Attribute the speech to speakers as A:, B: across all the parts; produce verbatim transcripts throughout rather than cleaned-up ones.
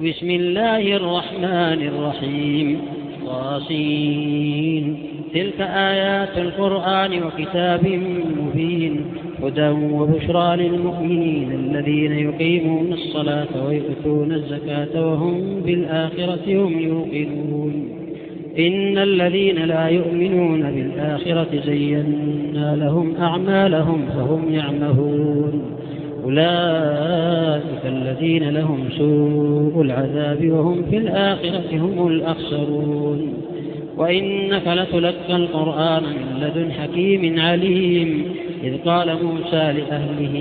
A: بسم الله الرحمن الرحيم طاسين تلك آيات القرآن وكتاب مبين هدى وبشرى للمؤمنين الذين يقيمون الصلاة ويؤتون الزكاة وهم بالآخرة هم يوقنون إن الذين لا يؤمنون بالآخرة زينا لهم أعمالهم فهم يعمهون أولئك الذين لهم سوء العذاب وهم في الآخرة هم الأخسرون وإنك لتلقى القرآن من لدن حكيم عليم إذ قال موسى لأهله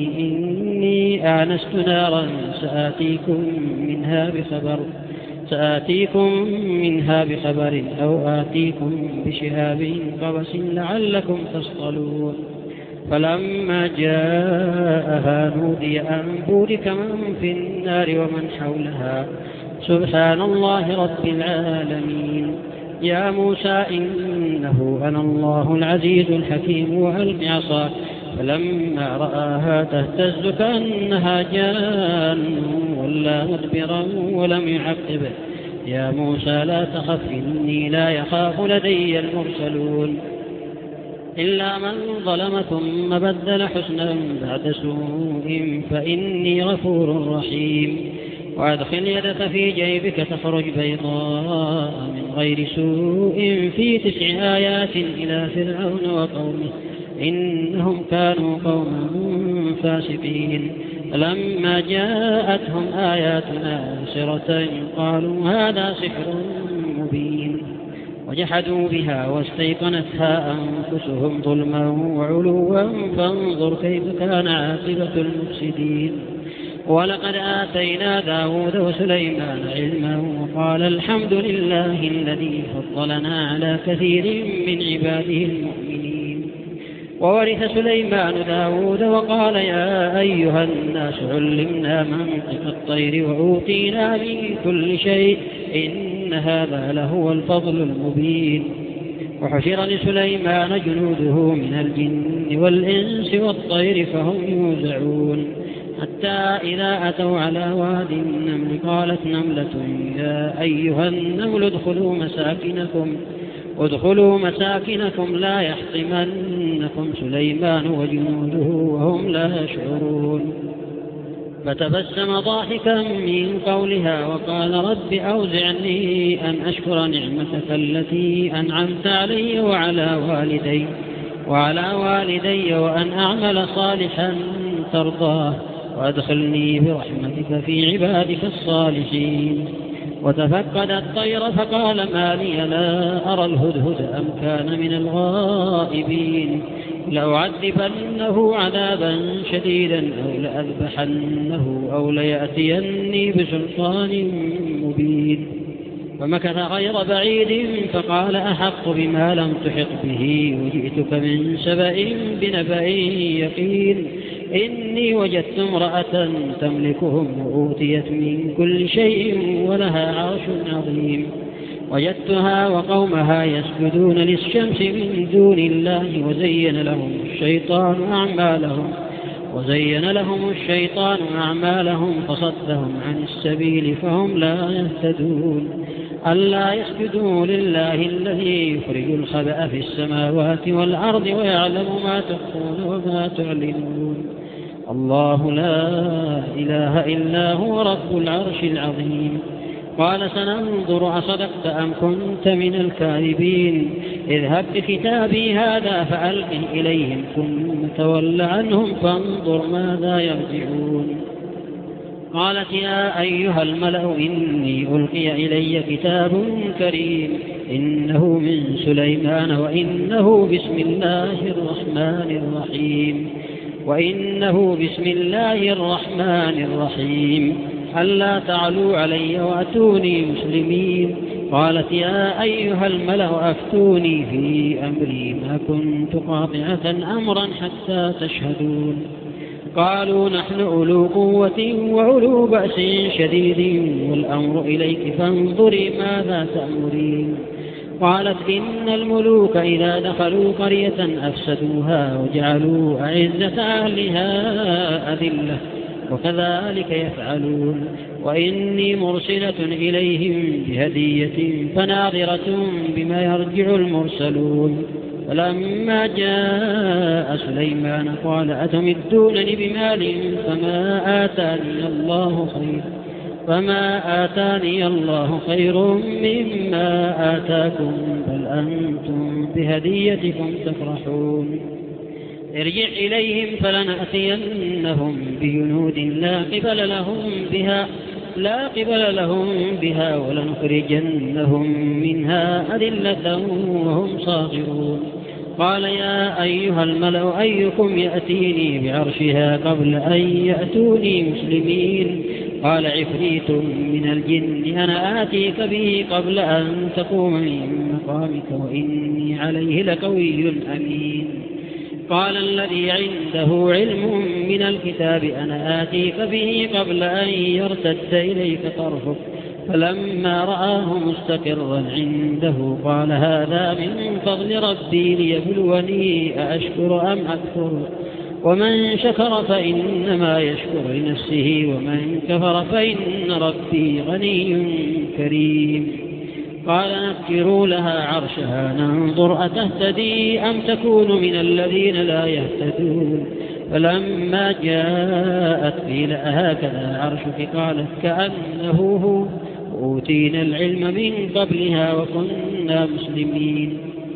A: إني آنست نارا سآتيكم منها بخبر سآتيكم منها بخبر أو آتيكم بشهاب قبس لعلكم تصطلون فلما جاءها نودي أن بورك من في النار ومن حولها سبحان الله رب العالمين يا موسى إنه أنا الله العزيز الحكيم وألق عصاك فلما رآها تهتز كأنها جان ولا مدبرا ولم يعقب يا موسى لا تخف إني لا يخاف لدي المرسلون إلا من ظلم ثم بدل حسنا بعد سوء فإني غفور رحيم وأدخل يدك في جيبك تخرج بيضاء من غير سوء في تسع آيات إلى فرعون وقومه إنهم كانوا قوما فاسقين فلما جاءتهم آياتنا مبصرة قالوا هذا سحر مبين وجحدوا بها واستيقنتها أنفسهم ظلما وعلوا فانظر كيف كان عاقبة المفسدين ولقد آتينا داود وسليمان علما وقال الحمد لله الذي فضلنا على كثير من عباده المؤمنين وورث سليمان داود وقال يا أيها الناس علمنا منطق الطير وأوتينا من كل شيء إن هذا لهو الفضل المبين وحشر لسليمان جنوده من الجن والإنس والطير فهم يوزعون حتى إذا أتوا على واد النمل قالت نملة يا أيها النمل ادخلوا مساكنكم ادخلوا مساكنكم لا يحطمنكم سليمان وجنوده وهم لا يشعرون فتبسم ضاحكا من قولها وقال رب أوزعني أن أشكر نعمتك التي أنعمت علي وعلى والدي وعلى والدي وأن أعمل صالحا ترضاه وأدخلني برحمتك في عبادك الصالحين وتفقد الطير فقال ما لي لا أرى الهدهد أم كان من الغائبين لأعذبنه عذابا شديدا أو لأذبحنه أو ليأتيني بسلطان مبين فمكث غير بعيد فقال أحق بما لم تحط به وجئتك من سبأ بنبأ يقين إني وجدت امرأة تملكهم وأوتيت من كل شيء ولها عرش عظيم وجدتها وقومها يسجدون للشمس من دون الله وزين لهم الشيطان أعمالهم وزين لهم الشيطان أعمالهم فصدهم عن السبيل فهم لا يهتدون ألا يسجدوا لله الذي يخرج الخبأ في السماوات والأرض ويعلم ما تخفون وما تعلنون الله لا إله إلا هو رب العرش العظيم قال سننظر أصدقت أم كنت من الكاذبين اذهب بكتابي هذا فألقه إليهم ثم تول عنهم فانظر ماذا يرجعون قالت يا أيها الملأ إني ألقي إلي كتاب كريم إنه من سليمان وإنه بسم الله الرحمن الرحيم وإنه بسم الله الرحمن الرحيم ألا تعلوا علي وأتوني مسلمين قالت يا أيها الملأ أفتوني في أمري ما كنت قاطعة أمرا حتى تشهدون قالوا نحن أولو قوة وأولو بأس شديد والأمر إليك فانظري ماذا تأمرين قالت إن الملوك إذا دخلوا قرية أفسدوها وجعلوا أعزة أهلها أذلة وكذلك يفعلون وإني مرسلة إليهم بهدية فناظرة بما يرجع المرسلون. فلما جاء سليمان قال أتمدونني بمال فما آتاني الله خير فما آتاني الله خير مما آتاكم بل أنتم بهديتكم تفرحون. ارجع إليهم فلنأتينهم بجنود لا قبل لهم بها لا قبل لهم بها ولنخرجنهم منها أذلة وهم صاغرون. قال يا أيها الملأ أيكم يأتيني بعرشها قبل أن يأتوني مسلمين؟ قال عفريت من الجن أنا آتيك به قبل أن تقوم من مقامك وإني عليه لقوي أمين. قال الذي عنده علم من الكتاب أنا آتيك به قبل أن يرتد إليك طرفك فلما رآه مستقرا عنده قال هذا من فضل ربي ليبلوني أأشكر أم أكفر ومن شكر فإنما يشكر لنفسه ومن كفر فإن ربي غني كريم. قال نكروا لها عرشها ننظر أتهتدي أم تكون من الذين لا يهتدون. فلما جاءت قيل أهكذا عرشك قالت كأنه هو أوتينا العلم من قبلها وكنا مسلمين.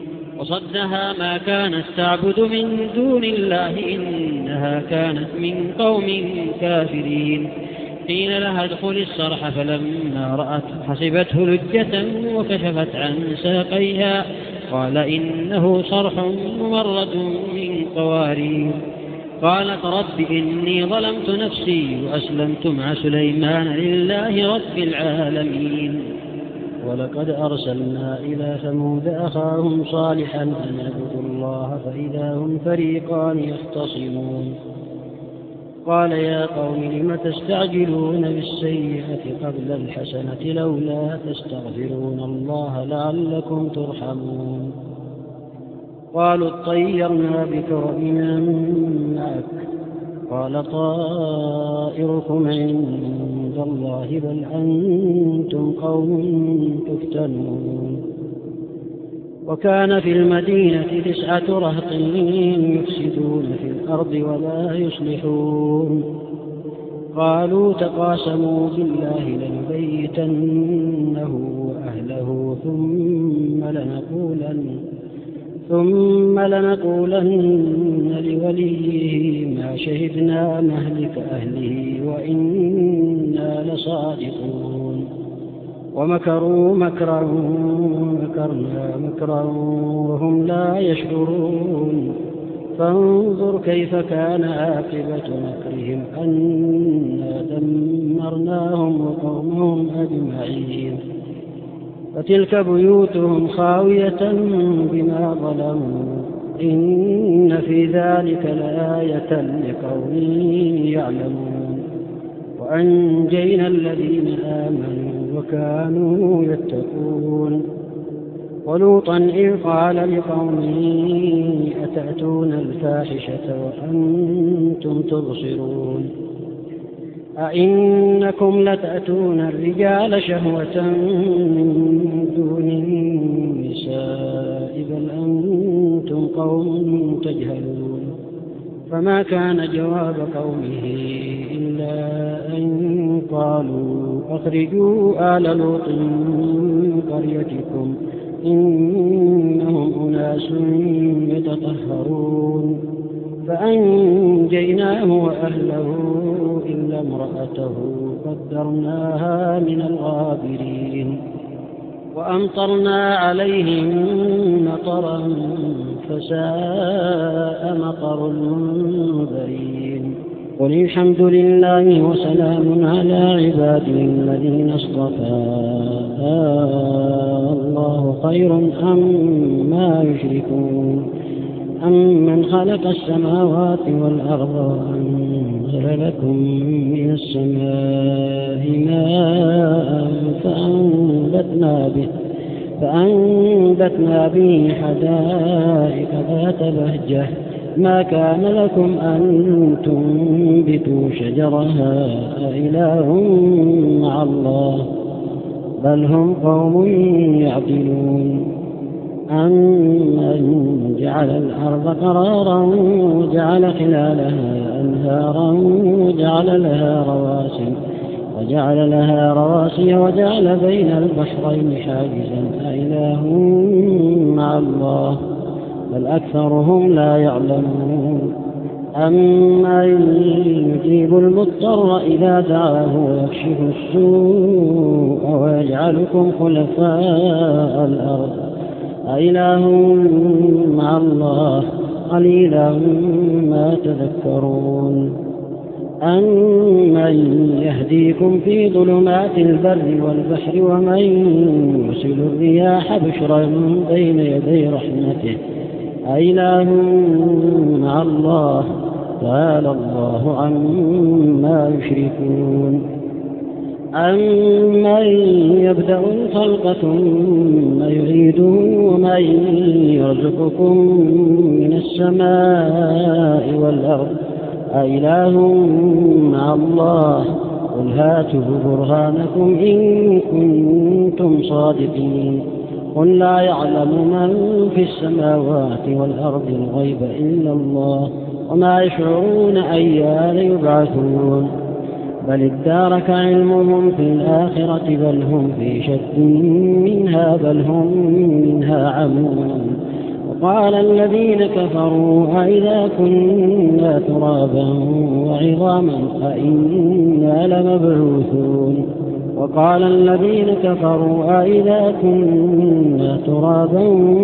A: وصدها ما كانت تعبد من دون الله إنها كانت من قوم كافرين. قيل لها ادخل الصرح فلما رأت حسبته لجة وكشفت عن ساقيها قال إنه صرح ممرد من قوارير. قالت رب إني ظلمت نفسي وأسلمت مع سليمان لله رب العالمين. ولقد أرسلنا إلى ثمود أخاهم صالحا أن اعبدوا الله فإذا هم فريقان يختصمون. قال يا قوم لم تستعجلون بالسيئة قبل الحسنة لولا تستغفرون الله لعلكم ترحمون. قالوا اطيرنا بك وبمن معك قال طائركم عند الله بل أنتم قوم تفتنون. وكان في المدينة تسعة رهط يفسدون في الأرض ولا يصلحون. قالوا تقاسموا بالله لنبيتنه وأهله ثم لنقولن ثم لنقولن لوليه ما شهدنا مهلك أهله وإنا لصادقون. ومكروا مكرا مكرنا مكرا وهم لا يشعرون. فانظر كيف كان عاقبة مكرهم أنا دمرناهم وقومهم أجمعين. فتلك بيوتهم خاوية بما ظلموا إن في ذلك لآية لقوم يعلمون. وأنجينا الذين آمنوا وكانوا يتقون. ولوطا إذ قال لقومه أتأتون الفاحشة وأنتم تبصرون أئنكم لتأتون الرجال شهوة من دون النساء بل أنتم قوم تجهلون. فما كان جواب قومه إلا أن قالوا أخرجوا آل لوط من قريتكم إنهم أناس يتطهرون. فأنجيناه وأهله إلا امرأته قدرناها من الغابرين. وأمطرنا عليهم مطرا فساء مطر المنذرين. قل الحمد لله وسلام على عباده الذين اصطفى الله خير أما يشركون. أمن خلق السماوات والأرض وأنزل لكم من السماء ماء فأنبتنا به فأنبتنا به حدائق ذات بهجة ما كان لكم أن تنبتوا شجرها أإله مع الله بل هم قوم يعدلون أمن جعل الأرض قرارا وجعل خلالها أنهارا وجعل لها رواسي وجعل لها رواسي وجعل بين البحرين حاجزا أإله مع الله بل أكثرهم لا يعلمون أمن يجيب المضطر إذا دعاه ويكشف السوء ويجعلكم خلفاء الأرض أإله مع الله قليلا ما تذكرون أمن يهديكم في ظلمات البر والبحر ومن يرسل الرياح بشرا بين يدي رحمته أإله مع الله تعالى الله عما يشركون أمن يبدأ الخلق ثم يعيده ومن يرزقكم من السماء والأرض أإله مع الله قل هاتوا برهانكم إن كنتم صادقين قل لا يعلم من في السماوات والأرض الغيب إلا الله وما يشعرون أيان يبعثون بل ادارك علمهم في الآخرة بل هم في شك منها بل هم منها عمون وقال الذين كفروا أئذا كنا ترابا وعظاما أئنا لمبعوثون وقال الذين كفروا أئذا كنا ترابا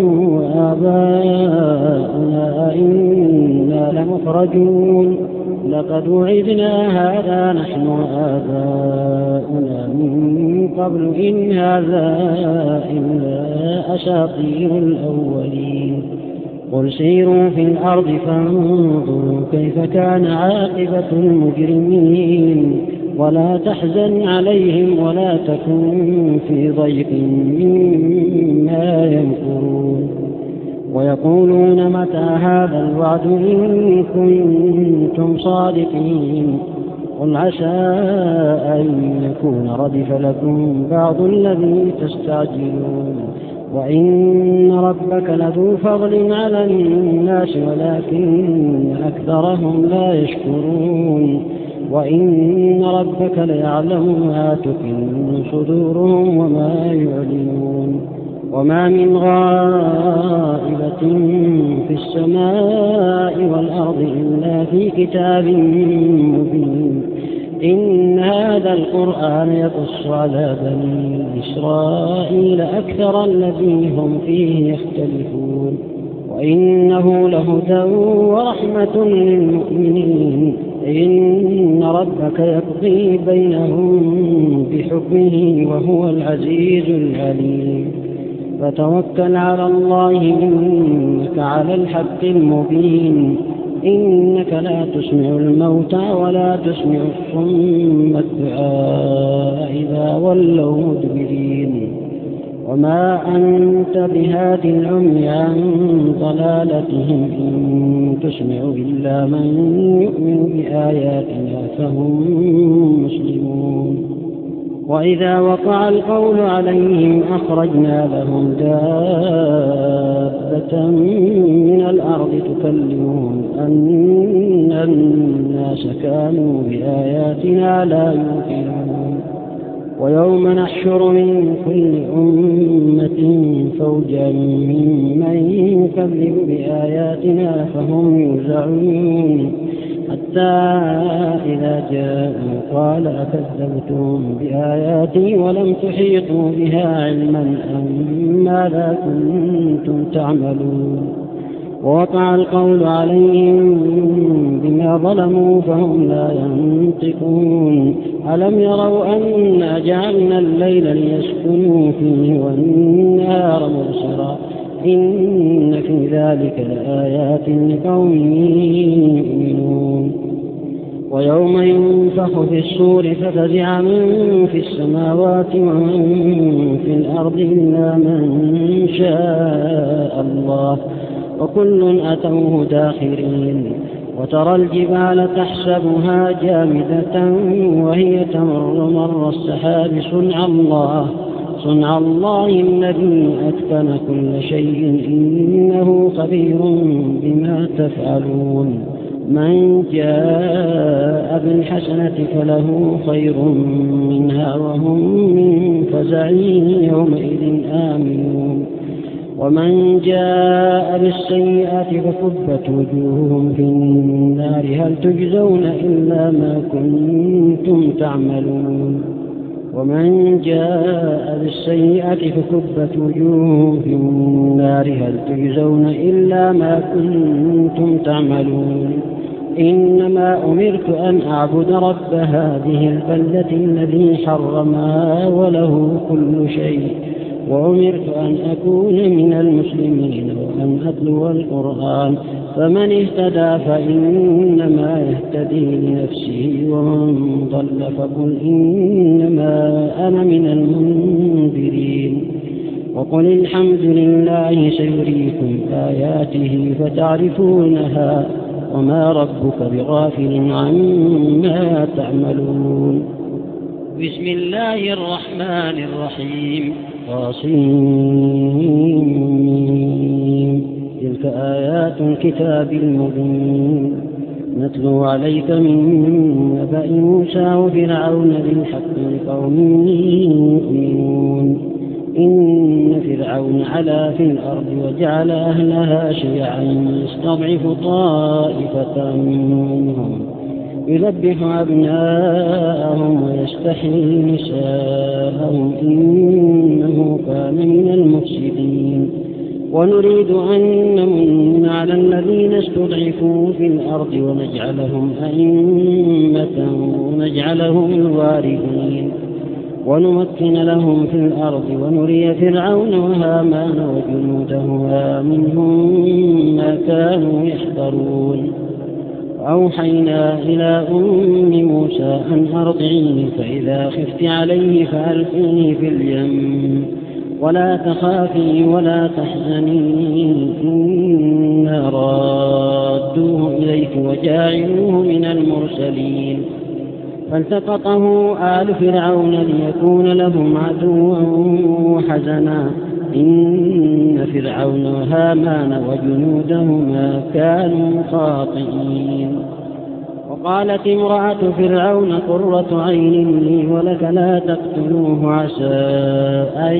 A: وآباؤنا أئنا لمخرجون لقد وعدنا هذا نحن وآباؤنا من قبل إن هذا إلا أساطير الأولين قل سيروا في الأرض فانظروا كيف كان عاقبة المجرمين ولا تحزن عليهم ولا تكن في ضيق مما يمكرون ويقولون متى هذا الوعد إن كنتم صادقين قل عسى أن يكون ردف لكم بعض الذي تستعجلون وإن ربك لذو فضل على الناس ولكن أكثرهم لا يشكرون وإن ربك ليعلم ما تكن صدورهم وما يعلنون وما من غائبة في السماء والأرض إلا في كتاب مبين إن هذا القرآن يقص على بني إسرائيل أكثر الذي هم فيه يختلفون وإنه لهدى ورحمة للمؤمنين إن ربك يقضي بينهم بحكمه وهو العزيز العليم فتوكل على الله إنك على الحق المبين إنك لا تسمع الموتى ولا تسمع الصم الدعاء إذا ولوا مدبرين وما أنت بهاد العمي عن ضلالتهم إن تسمع إلا من يؤمن بآياتنا فهم مسلمون وإذا وقع القول عليهم أخرجنا لهم دابة من الأرض تكلمهم أن الناس كانوا بآياتنا لا يوقنون ويوم نحشر من كل أمة فوجا ممن يكذب بآياتنا فهم يوزعون حتى إذا جاءوا قال أكذبتم بآياتي ولم تحيطوا بها علما أم ماذا كنتم تعملون ووقع القول عليهم بما ظلموا فهم لا ينطقون ألم يروا أنا جعلنا الليل ليسكنوا فيه والنهار مبصرا إن في ذلك لآيات لقوم يؤمنون ويوم ينفخ في الصور ففزع من في السماوات ومن في الأرض إلا من شاء الله وكل أتوه داخرين. وترى الجبال تحسبها جامدة وهي تمر مر السحاب صنع الله صنع الله الذي أتقن كل شيء إنه خبير بما تفعلون. من جاء بالحسنة فله خير منها وهم من فزع يومئذ آمنون. ومن جاء بالسيئة فكبت وجوههم في النار هل تجزون إلا ما كنتم تعملون. ومن جاء بالسيئة فكبت وجوههم في النار هل تجزون إلا ما كنتم تعملون. إنما أمرت أن أعبد رب هذه البلدة الذي حرمها وله كل شيء وأمرت أن أكون من المسلمين وأن أتلو القرآن فمن اهتدى فإنما يهتدي لنفسه ومن ضل فقل إنما أنا من المنذرين. وقل الحمد لله سيريكم آياته فتعرفونها وما ربك بغافل عما تعملون. بسم الله الرحمن الرحيم. طاسين. تلك آيات الكتاب المبين نتلو عليك من نبأ موسى وفرعون بالحق لقوم يؤمنون. إن فرعون علا في الأرض وجعل أهلها شيعا يستضعف طائفة منهم يذبح أبناءهم ويستحيي نساءهم إنه كان من المفسدين. ونريد أن نمن على الذين استضعفوا في الأرض ونجعلهم أئمة ونجعلهم الوارثين ونمكن لهم في الأرض ونري فرعون وهامان وجنودهما منهم ما كانوا يحذرون. أوحينا إلى أم موسى أن أرضعيه فإذا خفت عليه فألقيه في اليم ولا تخافي ولا تحزني إنا رادوه إليك وجاعلوه من المرسلين. فالتقطه آل فرعون ليكون لهم عدوا وحزنا إن فرعون وهامان وجنودهما كانوا خاطئين. وقالت امرأة فرعون قرة عين لي ولك لا تقتلوه عسى أن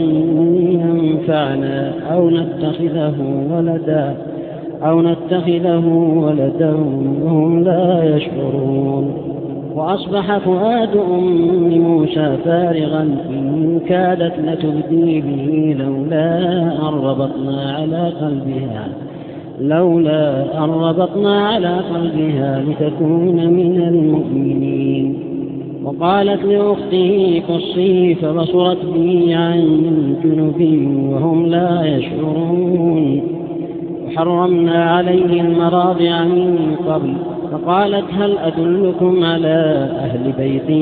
A: ينفعنا أو نتخذه ولدا أو نتخذه ولدا وهم لا يشعرون. وأصبح فؤاد أم موسى فارغا إن كادت لتبدي به لولا أن ربطنا على قلبها لولا أن ربطنا على قلبها لتكون من المؤمنين. وقالت لأخته قصيه فبصرت به عن جنب وهم لا يشعرون. وحرمنا عليه المراضع من قبل فقالت هل أدلكم على أهل بيت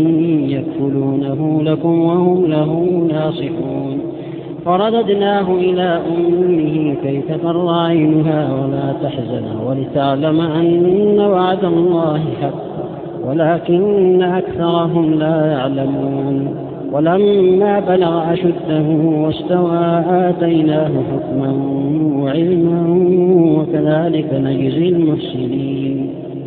A: يكفلونه لكم وهم له ناصحون. فرددناه إلى أمه كي تقر عينها ولا تحزن ولتعلم أن وعد الله حق ولكن أكثرهم لا يعلمون. ولما بلغ أشده واستوى آتيناه حكما وعلما وكذلك نجزي المحسنين.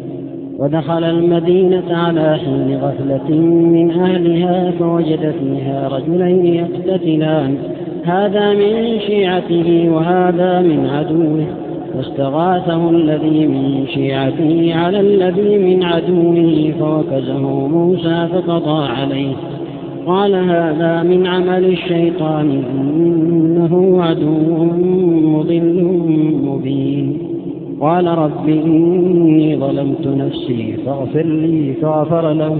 A: ودخل المدينة على حين غفلة من أهلها فوجد فيها رجلين يقتتلان هذا من شيعته وهذا من عدوه فاستغاثه الذي من شيعته على الذي من عدوه فوكزه موسى فقضى عليه قال هذا من عمل الشيطان إنه عدو مضل مبين. قال رب إني ظلمت نفسي فاغفر لي فغفر له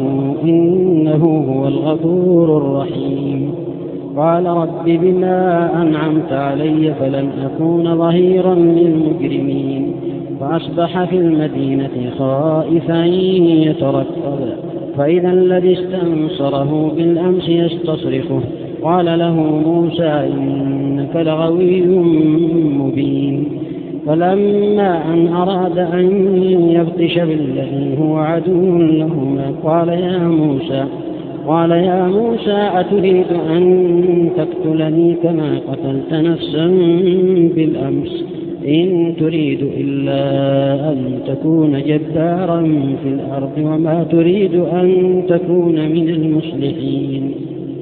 A: إنه هو الغفور الرحيم. قال رب بما أنعمت علي فلن أكون ظهيرا للمجرمين. فأصبح في المدينة خائفا يترقب فإذا الذي استنصره بالأمس يستصرخه قال له موسى إنك لغوي مبين. فلما أن أراد أن يبطش بالذي هو عدو لهما قال يا موسى قال يا موسى أتريد أن تقتلني كما قتلت نفسا بالأمس إن تريد إلا أن تكون جبارا في الأرض وما تريد أن تكون من المصلحين.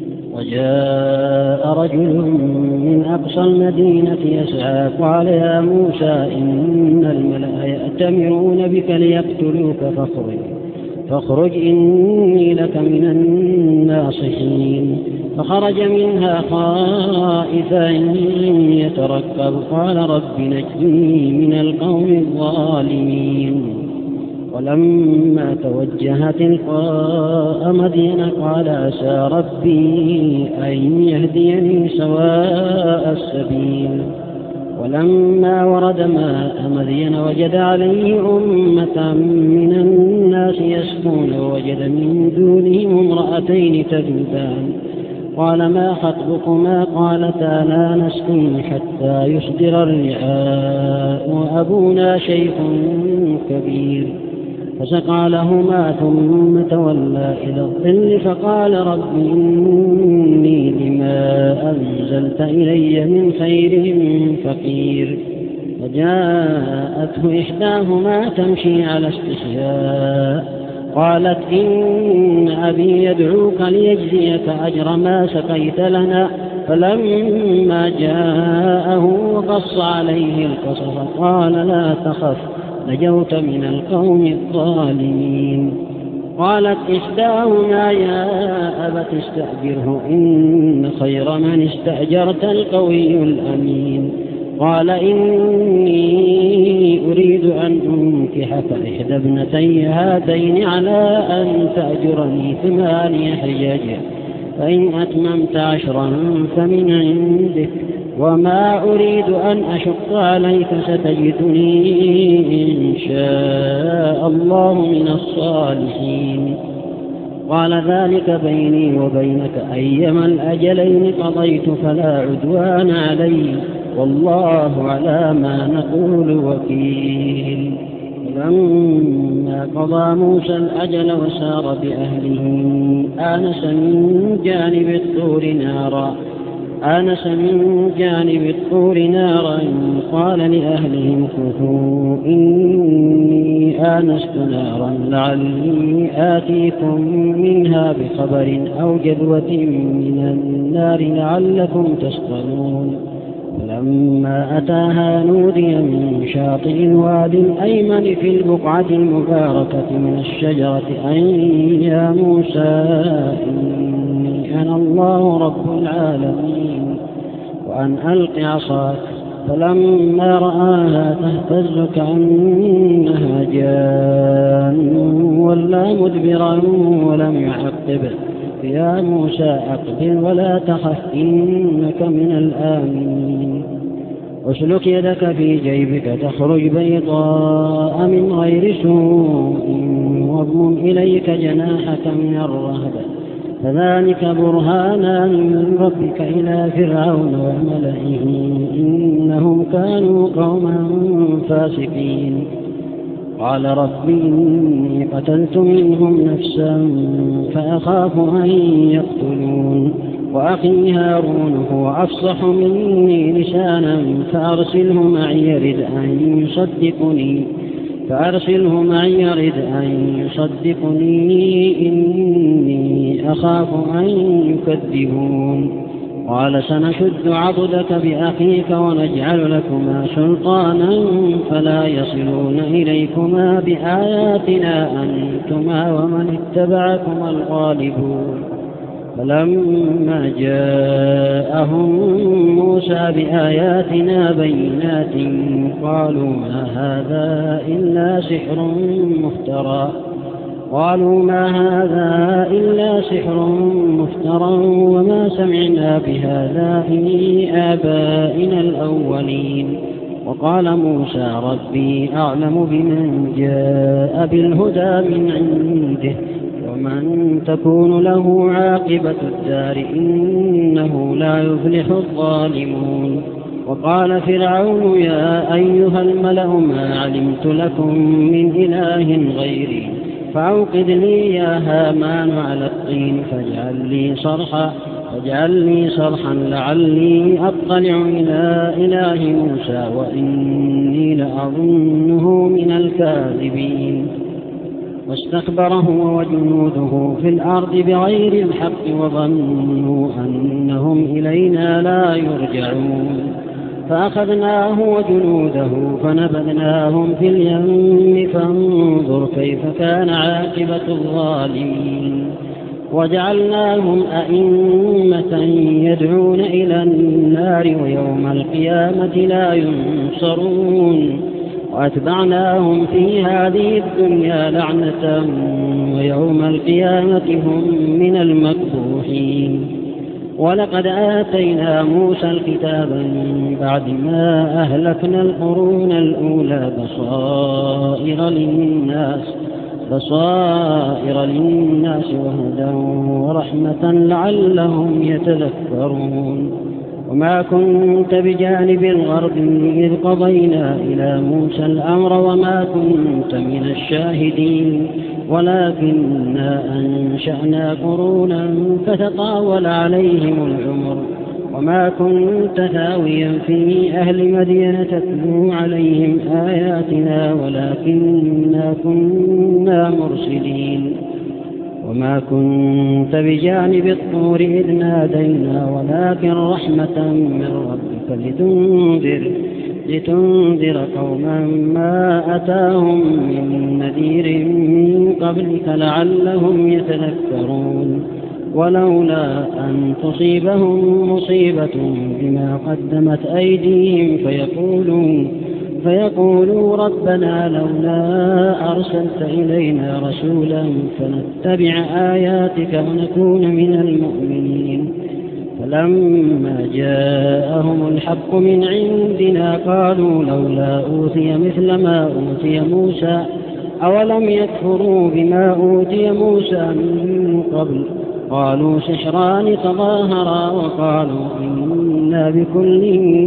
A: وجاء رجل من أقصى المدينة يسعى قال يا موسى إن الملأ يأتمرون بك ليقتلوك فاخرج فاخرج إني لك من الناصحين. فخرج منها خائفا يترقب قال رب نجني من القوم الظالمين. ولما توجه تلقاء مدين قال عسى ربي أن يهديني سواء السبيل. ولما ورد ماء مدين وجد عليه أمة من الناس يسقون ووجد من دونهم امرأتين تذودان قال ما خطبكما قالتا لا نسقي حتى يصدر الرعاء وأبونا شيخ كبير. فسقى لهما ثم تولى إلى الظل فقال رب إني لما أنزلت إلي من خير فقير. فجاءته إحداهما تمشي على استحياء قالت إن أبي يدعوك ليجزيك أجر ما سقيت لنا. فلما جاءه وقص عليه القصص قال لا تخف نجوت من القوم الظالمين. قالت إحداهما يا أبت استأجره إن خير من استأجرت القوي الأمين. قال إني أريد أن أنكحك إحدى ابنتي هاتين على أن تأجرني ثماني حجج فإن أتممت عشرا فمن عندك وما أريد أن أشق عليك ستجدني إن شاء الله من الصالحين. قال ذلك بيني وبينك أيما الأجلين قضيت فلا عدوان علي والله على ما نقول وكيل. لما قضى موسى الأجل وسار بأهله آنس من جانب الطور نارا آنس من جانب الطور نارا قال لأهلهم كثوا إني آنست نارا لعلي آتيكم منها بخبر أو جذوة من النار لعلكم تصطلون. فلما أتاها نودي من شاطئ الوادي الأيمن في البقعة المباركة من الشجرة أن يا موسى إني أنا الله رب العالمين وأن ألق عصاك. فلما رآها تهتز كأنها جان ولا مدبرا ولم يعقب يا موسى أقبل ولا تخف إنك من الآمنين. اسلك يدك في جيبك تخرج بيضاء من غير سوء واضمم إليك جناحك من الرهبة فذلك برهانان من ربك إلى فرعون وملئه إنهم كانوا قوما فاسقين. قال رب إني قتلت منهم نفسا فأخاف أن يقتلون وأخي هارون هو أفصح مني لسانا فأرسله معي يرد أن يصدقني فأرسله معي يرد أن يصدقني إني أخاف أن يكذبون. قال سنشد عضدك بأخيك ونجعل لكما سلطانا فلا يصلون إليكما بآياتنا أنتما ومن اتبعكما الغالبون. فلما جاءهم موسى بآياتنا بينات قالوا ما هذا إلا سحر مفترى قالوا ما هذا إلا سحر مفترى وما سمعنا بهذا في آبائنا الأولين. وقال موسى ربي أعلم بمن جاء بالهدى من عنده ومن تكون له عاقبة الدار إنه لا يفلح الظالمون. وقال فرعون يا أيها الملأ ما علمت لكم من إله غيري فأوقد لي يا هامان على الطين فاجعل لي صرحا فاجعل لي صرحا لعلي أطلع إلى إله موسى وإني لأظنه من الكاذبين. واستكبر هو وجنوده في الأرض بغير الحق وظنوا أنهم إلينا لا يرجعون فأخذناه وجنوده فنبذناهم في اليم فانظر كيف كان عاقبة الظالمين. وجعلناهم أئمة يدعون إلى النار ويوم القيامة لا ينصرون وأتبعناهم في هذه الدنيا لعنة ويوم القيامة هم من المكبوحين. ولقد آتينا موسى الكتاب من بعد ما أهلكنا القرون الأولى بصائر للناس بصائر للناس وهدى ورحمة لعلهم يتذكرون. وما كنت بجانب الغرب إذ قضينا إلى موسى الأمر وما كنت من الشاهدين ولكننا أنشأنا قرونا فتطاول عليهم العمر وما كنت ثاويا في أهل مدين تتلو عليهم آياتنا ولكننا كنا مرسلين. وما كنت بجانب الطور إذ نادينا ولكن رحمة من ربك لتنذر, لتنذر قوما ما أتاهم من نذير من قبلك لعلهم يتذكرون. ولولا أن تصيبهم مصيبة بما قدمت أيديهم فيقولوا, فيقولوا ربنا لولا أرسلت إلينا رسولا فنتبع آياتك ونكون من المؤمنين. فلما جاءهم الحق من عندنا قالوا لولا أوتي مثل ما أوتي موسى أولم يكفروا بما أوتي موسى من قبل قالوا سحران تظاهرا وقالوا إنا بكل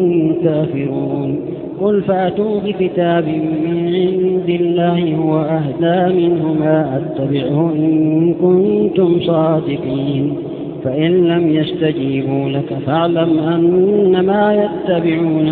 A: كافرون. قل فأتوا بكتاب من عند الله هو أهدى منهما أتبعه إن كنتم صادقين فإن لم يستجيبوا لك فاعلم أنما يتبعون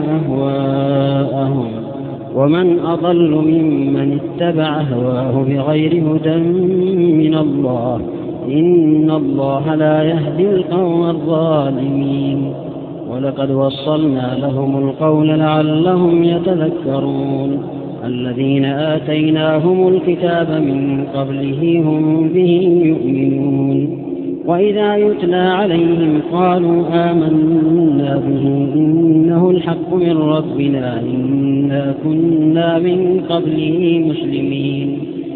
A: أهواءهم ومن أضل ممن اتبع هواه بغير هدى من الله إن الله لا يهدي القوم الظالمين. ولقد وصلنا لهم القول لعلهم يتذكرون. الذين آتيناهم الكتاب من قبله هم به يؤمنون وإذا يتلى عليهم قالوا آمنا به إنه الحق من ربنا إنا كنا من قبله مسلمين.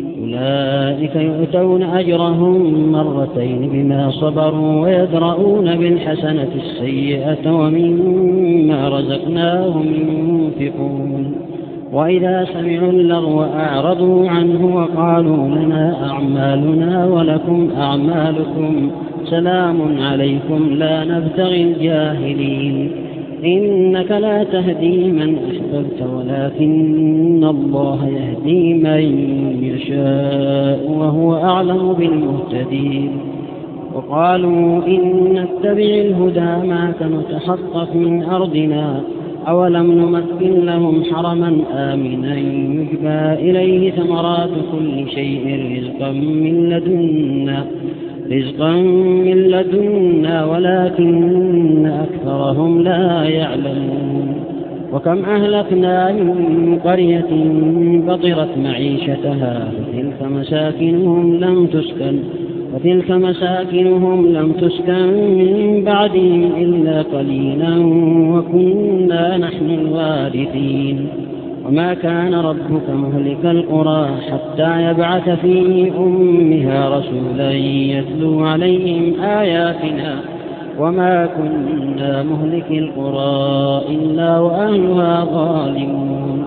A: أولئك يؤتون أجرهم مرتين بما صبروا ويدرؤون بالحسنة السيئة ومما رزقناهم ينفقون. وإذا سمعوا اللغو أعرضوا عنه وقالوا لنا أعمالنا ولكم أعمالكم سلام عليكم لا نبتغي الجاهلين. إنك لا تهدي من أحببت ولكن الله يهدي من يشاء وهو أعلم بالمهتدين. وقالوا إن نتبع الهدى معك نتخطف من أرضنا أولم نمكن لهم حرما آمنا يجبى إليه ثمرات كل شيء رزقا من لدنا رزقا من لدنا ولكن أكثرهم لا يعلمون. وكم أهلكنا من قرية بطرت معيشتها فتلك مساكنهم لم تسكن وتلك مساكنهم لم تسكن من بعدهم إلا قليلا وكنا نحن الوارثين. وما كان ربك مهلك القرى حتى يبعث في أمها رسولا يتلو عليهم آياتنا وما كنا مهلك القرى إلا وأهلها ظالمون.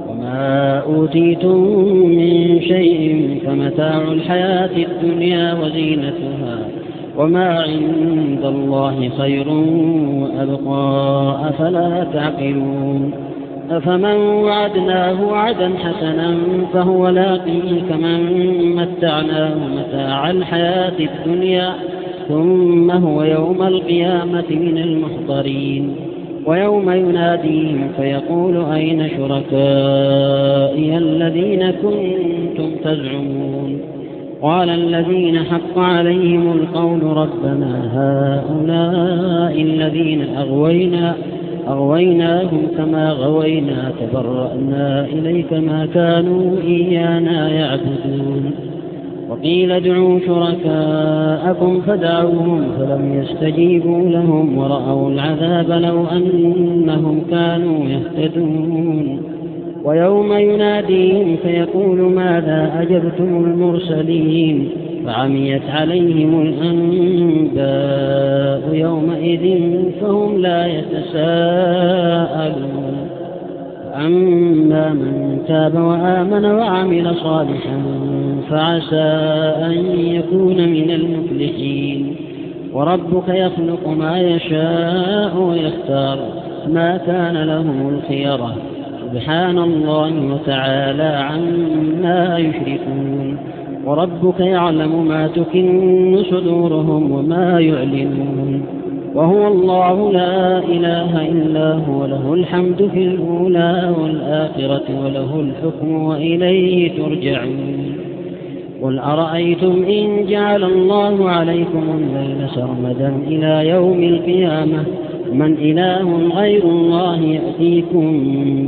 A: وما أوتيتم من شيء فمتاع الحياة الدنيا وزينتها وما عند الله خير وأبقى أفلا تعقلون أفمن وعدناه وعدا حسنا فهو لاقيه كمن متعناه متاع الحياة الدنيا ثم هو يوم القيامة من المحضرين ويوم يناديهم فيقول أين شركائي الذين كنتم تزعمون قال الذين حق عليهم القول ربنا هؤلاء الذين أغوينا أغويناهم كما غوينا تبرأنا إليك ما كانوا إيانا يعبدون وقيل ادعوا شركاءكم فدعوهم فلم يستجيبوا لهم ورأوا العذاب لو أنهم كانوا يهتدون ويوم يناديهم فيقول ماذا أجبتم المرسلين فعميت عليهم الأنباء يومئذ فهم لا يتساءلون أما من تاب وآمن وعمل صالحا فعسى أن يكون من المفلحين وربك يخلق ما يشاء ويختار ما كان لهم الخيرة سبحان الله وتعالى عما يشركون وربك يعلم ما تكن صدورهم وما يعلنون وهو الله لا إله إلا هو له الحمد في الأولى والآخرة وله الحكم وإليه ترجعون قل أرأيتم إن جعل الله عليكم الليل سرمدا إلى يوم القيامة من إله غير الله يأتيكم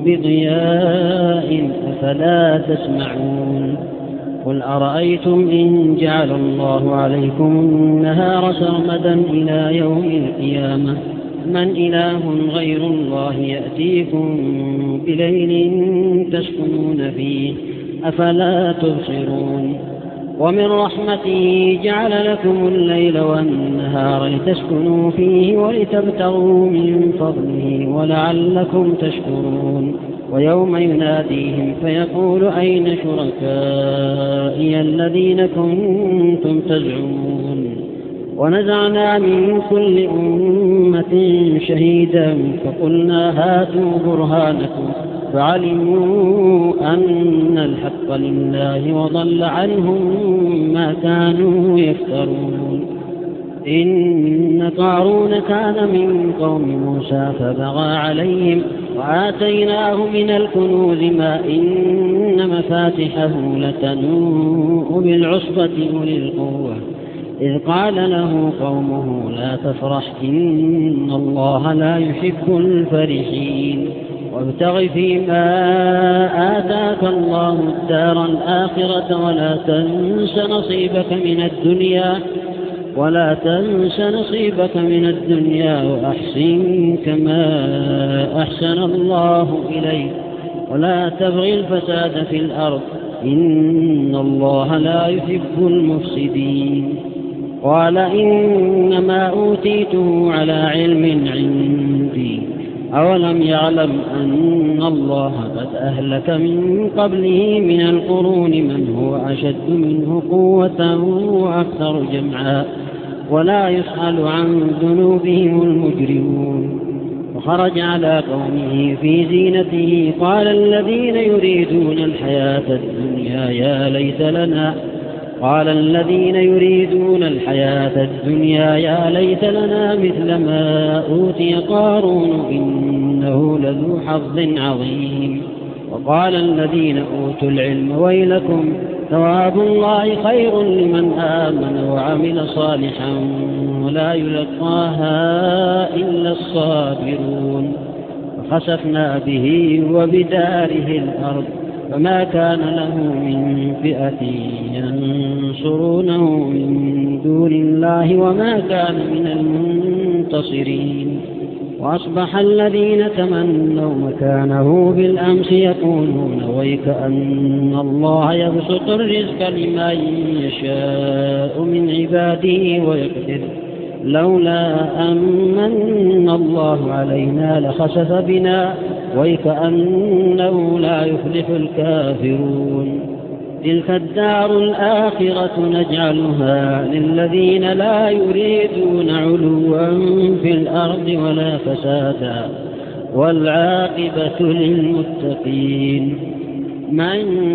A: بضياء أفلا تسمعون قل أرأيتم إن جعل الله عليكم النهار سرمدا إلى يوم القيامة من إله غير الله يأتيكم بليل تسكنون فيه أفلا تبصرون ومن رحمته جعل لكم الليل والنهار لتسكنوا فيه ولتبتغوا من فضله ولعلكم تشكرون ويوم يناديهم فيقول أين شركائي الذين كنتم تزعمون ونزعنا من كل أمة شهيدا فقلنا هاتوا برهانكم فعلموا أن الحق لله وضل عنهم ما كانوا يفترون إن قارون كان من قوم موسى فبغى عليهم وآتيناه من الكنوز ما إن مفاتحه لتنوء بالعصبة أولي القوة إذ قال له قومه لا تفرح إن الله لا يحب الفرحين وابتغ فيما آتاك الله الدار الآخرة ولا تنس نصيبك من الدنيا ولا تنس نصيبك من الدنيا وأحسن كما أحسن الله إليك ولا تبغي الفساد في الأرض إن الله لا يحب المفسدين قال إنما أوتيته على علم عندي أولم يعلم أن الله قد أهلك من قبله من القرون من هو أشد منه قوة وأكثر جمعا ولا يسأل عن ذنوبهم المجرمون وخرج على قومه في زينته قال الذين يريدون الحياة الدنيا يا ليت لنا قال الذين يريدون الحياة الدنيا يا ليت لنا مثل ما أوتي قارون إنه لذو حظ عظيم وقال الذين أوتوا العلم ويلكم ثواب الله خير لمن آمن وعمل صالحا ولا يلقاها إلا الصابرون فخسفنا به وبداره الأرض فما كان له من فئة ينصرونه من دون الله وما كان من المنتصرين وأصبح الذين تمنوا مكانه بالأمس يقولون ويك أن الله يبسط الرزق لمن يشاء من عباده ويقدر لولا أمن الله علينا لخسف بنا ويكأنه لا يفلح الكافرون تلك الدار الآخرة نجعلها للذين لا يريدون علوا في الأرض ولا فسادا والعاقبة للمتقين. من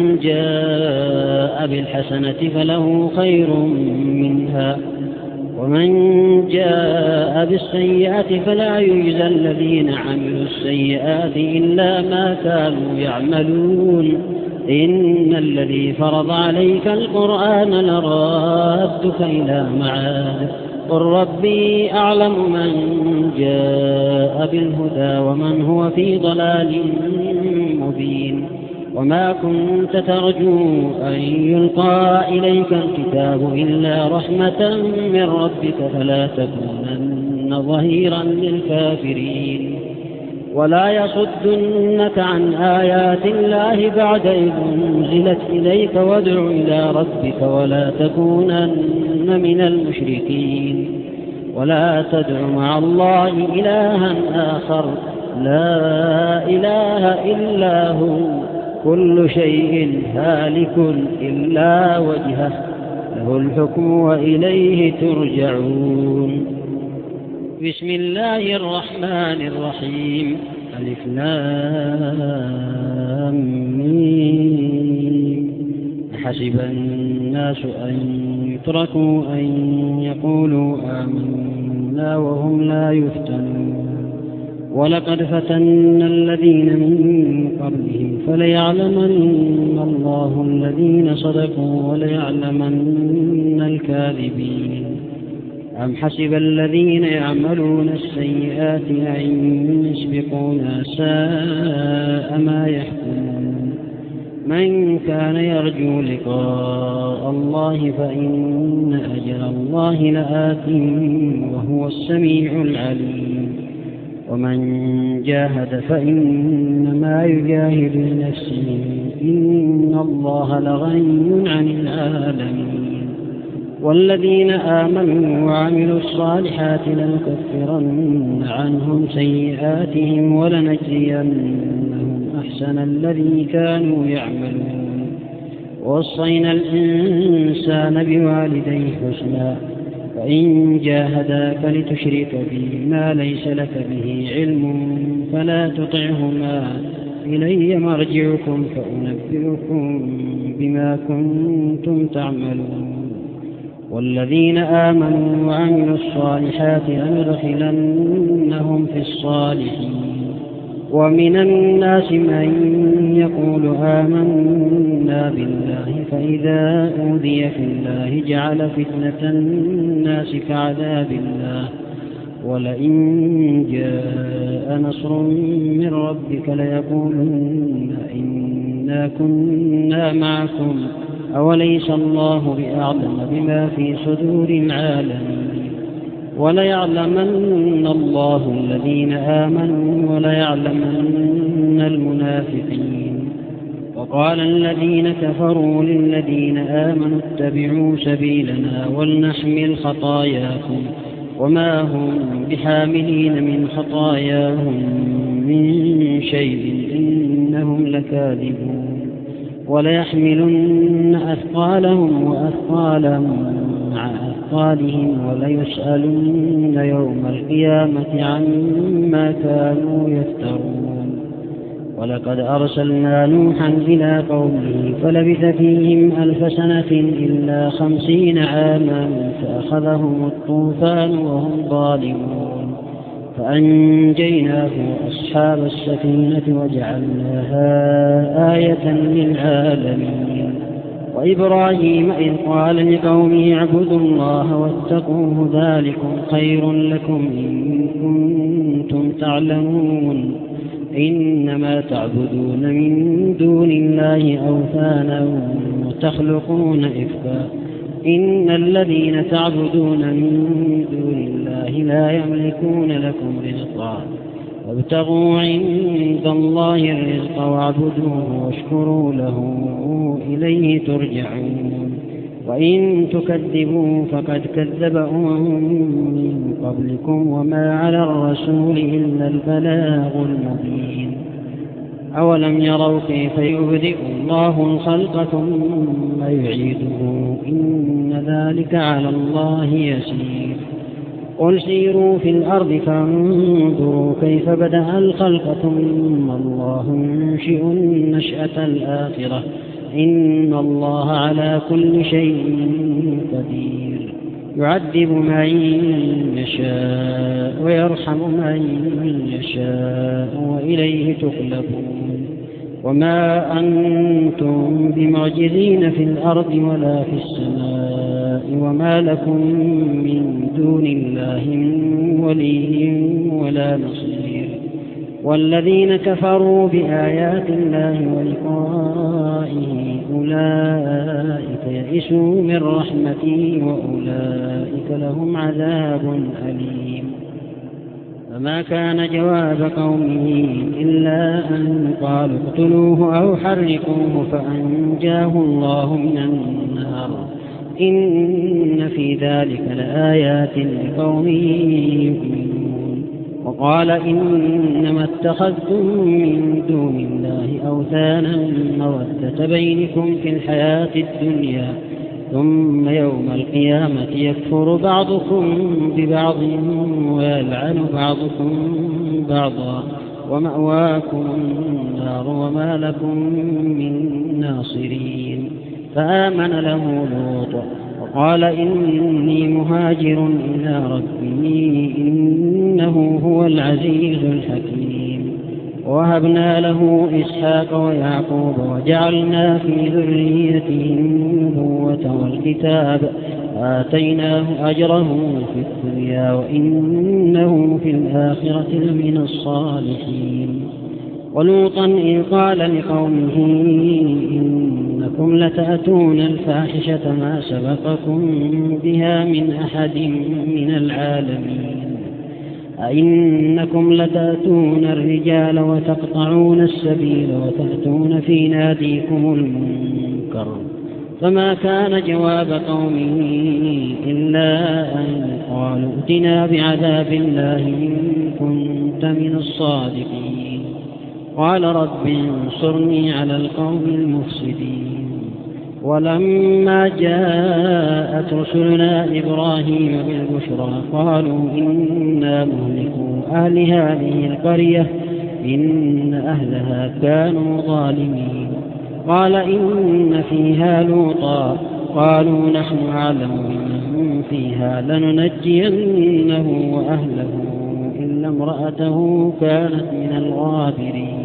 A: جاء بالحسنة فله خير منها ومن جاء بالسيئة فلا يجزى الذين عملوا السيئات إلا ما كانوا يعملون. إن الذي فرض عليك القرآن لرادك إلى معاد قل ربي أعلم من جاء بالهدى ومن هو في ضلال مبين. وما كنت ترجو أن يلقى إليك الكتاب إلا رحمة من ربك فلا تكونن ظهيرا للكافرين. ولا يصدنك عن آيات الله بعد إذ أنزلت إليك وادع إلى ربك ولا تكونن من المشركين. ولا تدع مع الله إلها آخر لا إله إلا هو كل شيء هالك إلا وجهه له الحكم وإليه ترجعون. بسم الله الرحمن الرحيم ألف لام ميم حسب الناس أن يتركوا أن يقولوا آمنا وهم لا يفتنون. ولقد فتنا الذين من قبلهم فليعلمن الله الذين صدقوا وليعلمن الكاذبين. أم حسب الذين يعملون السيئات أن يسبقونا ساء ما يحكمون. من كان يرجو لقاء الله فإن أجل الله لآت وهو السميع العليم. ومن جاهد فإنما يجاهد لنفسه إن الله لغني عن العالمين. والذين آمنوا وعملوا الصالحات لنكفرن عنهم سيئاتهم ولنجزينهم أحسن الذي كانوا يعملون. ووصينا الإنسان بوالديه حسنا فإن جاهداك لتشرك بي ما ليس لك به علم فلا تطعهما إلي مرجعكم فأنبئكم بما كنتم تعملون. والذين آمنوا وعملوا الصالحات لندخلنهم في الصالحين. ومن الناس من يقول آمنا بالله فإذا أوذي في الله جعل فتنة الناس كعذاب الله ولئن جاء نصر من ربك ليقولن إنا كنا معكم أوليس الله بأعلم بما في صدور العالمين. وليعلمن الله الذين آمنوا وليعلمن المنافقين. وقال الذين كفروا للذين آمنوا اتبعوا سبيلنا ولنحمل خطاياكم وما هم بحاملين من خطاياهم من شيء إنهم لكاذبون. وليحملن أثقالهم وأثقالا مع أثقالهم وليسألن يوم القيامة عما كانوا يفترون. ولقد أرسلنا نوحا إلى قومه فلبث فيهم ألف سنة إلا خمسين عاما فأخذهم الطوفان وهم ظالمون فأنجيناه وأصحاب السفينة وجعلناها آية للعالمين. وإبراهيم إذ قال لقومه اعبدوا الله واتقوه ذلكم خير لكم إن كنتم تعلمون. إنما تعبدون من دون الله أوثانا وتخلقون إفكا إن الذين تعبدون من دون الله لا يملكون لكم رزقا وابتغوا عند الله الرزق واعبدوه واشكروا له إليه ترجعون. وإن تكذبوا فقد كذب أمم من قبلكم وما على الرسول إلا البلاغ المبين. أولم يروا كيف يبدئ الله الخلق ثم يعيده إن ذلك على الله يسير قل سيروا في الأرض فانظروا كيف بدأ الخلق ثم الله ينشئ النشأة الآخرة إن الله على كل شيء قدير يعذب من يشاء ويرحم من يشاء وإليه تقلبون وما أنتم بمعجزين في الأرض ولا في السماء وما لكم من دون الله من ولي ولا نصير والذين كفروا بآيات الله ولقائه أولئك يئسوا من رحمتي وأولئك لهم عذاب أليم فما كان جواب قومه إلا أن قالوا اقتلوه أو حرقوه فأنجاه الله من النار إن في ذلك لآيات لقوم يؤمنون وقال إنما اتخذتم من دون الله أوثانا مودة بينكم في الحياة الدنيا ثم يوم القيامة يكفر بعضكم ببعض ويلعن بعضكم بعضا ومأواكم النار وما لكم من ناصرين فآمن له لوط وقال إني مهاجر إلى ربي إنه هو العزيز الحكيم ووهبنا له إسحاق ويعقوب وجعلنا في ذريته النبوة والكتاب آتيناه أجره في الدنيا وإنه في الآخرة لمن الصالحين ولوطا إذ قال لقومه إنكم لتأتون الفاحشة ما سبقكم بها من أحد من العالمين أئنكم لتأتون الرجال وتقطعون السبيل وتأتون في ناديكم المنكر فما كان جواب قومه إلا أن قالوا ائتنا بعذاب الله إن كنت من الصادقين قال رب انصرني على القوم المفسدين ولما جاءت رسلنا إبراهيم بالبشرى قالوا إنا مهلكو أهل هذه القرية إن أهلها كانوا ظالمين قال إن فيها لوطا قالوا نحن أعلم بمن فيها لننجينه وأهله إلا امرأته كانت من الغابرين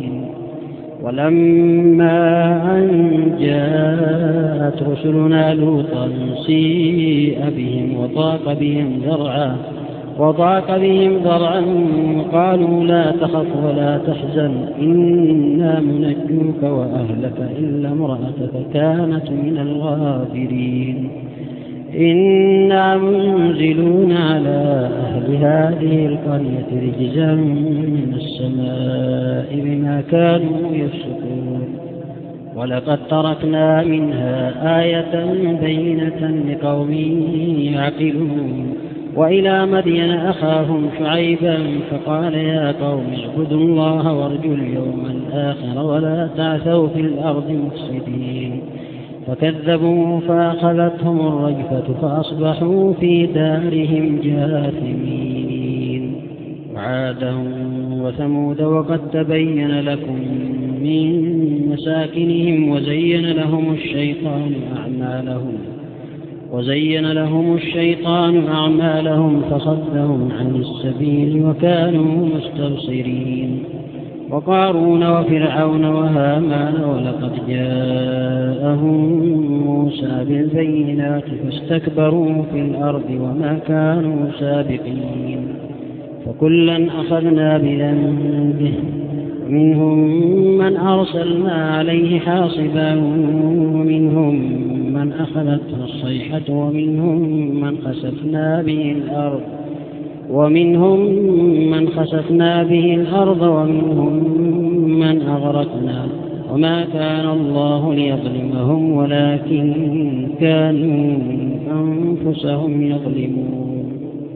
A: ولما أن جاءت رسلنا لوطا سيء بهم وضاق بهم ذرعا وضاق بهم ذرعا قالوا لا تخف ولا تحزن إنا منجوك وأهلك إلا امرأتك كانت من الغابرين إنا منزلون على أهل هذه القرية رجزا من السماء بما كانوا يفسقون ولقد تركنا منها آية بينة لقوم يعقلون وإلى مدين أخاهم شعيبا فقال يا قوم اعبدوا الله وارجوا اليوم الآخر ولا تعثوا في الأرض مفسدين فكذبوا فأخذتهم الرجفة فأصبحوا في دارهم جاثمين وعادا وثمود وقد تبين لكم من مساكنهم وزين لهم الشيطان أعمالهم وزين لهم الشيطان أعمالهم فصدهم عن السبيل وكانوا مستبصرين وقارون وفرعون وهامان ولقد جاءهم موسى بالبينات فاستكبروا في الأرض وما كانوا سابقين فكلا أخذنا بذنبه منهم من أرسلنا عليه حاصبا ومنهم من أخذته الصيحة ومنهم من خسفنا به الأرض ومنهم من خسفنا به الأرض ومنهم من أغرقنا وما كان الله ليظلمهم ولكن كانوا أنفسهم يظلمون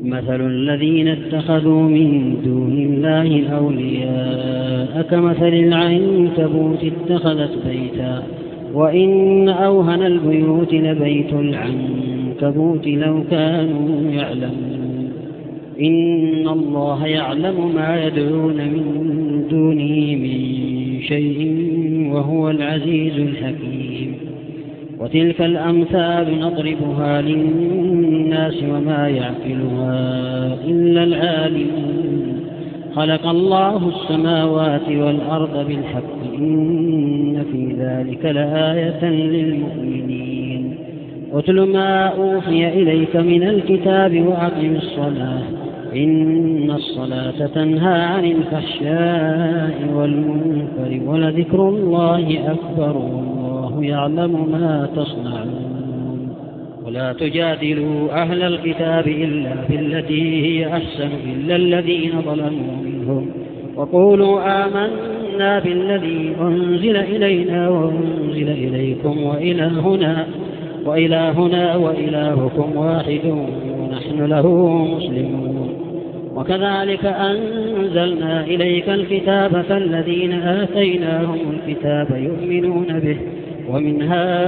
A: مثل الذين اتخذوا من دون الله أولياء كمثل العنكبوت اتخذت بيتا وإن أوهن البيوت لبيت العنكبوت لو كانوا يعلمون إن الله يعلم ما يدعون من دونه من شيء وهو العزيز الحكيم وتلك الأمثال نضربها للناس وما يعقلها إلا العالمون خلق الله السماوات والأرض بالحق إن في ذلك لآية للمؤمنين واتل ما أوحي إليك من الكتاب وأقم الصلاة إن الصلاة تنهى عن الفحشاء والمنكر ولذكر الله أكبر والله يعلم ما تصنعون ولا تجادلوا أهل الكتاب إلا بالتي هي أحسن إلا الذين ظلموا منهم وقولوا آمنا بالذي أنزل إلينا وأنزل إليكم وإلهنا وإلهنا وإلهكم واحد ونحن له مسلمون وكذلك أنزلنا إليك الكتاب فالذين آتيناهم الكتاب يؤمنون به ومن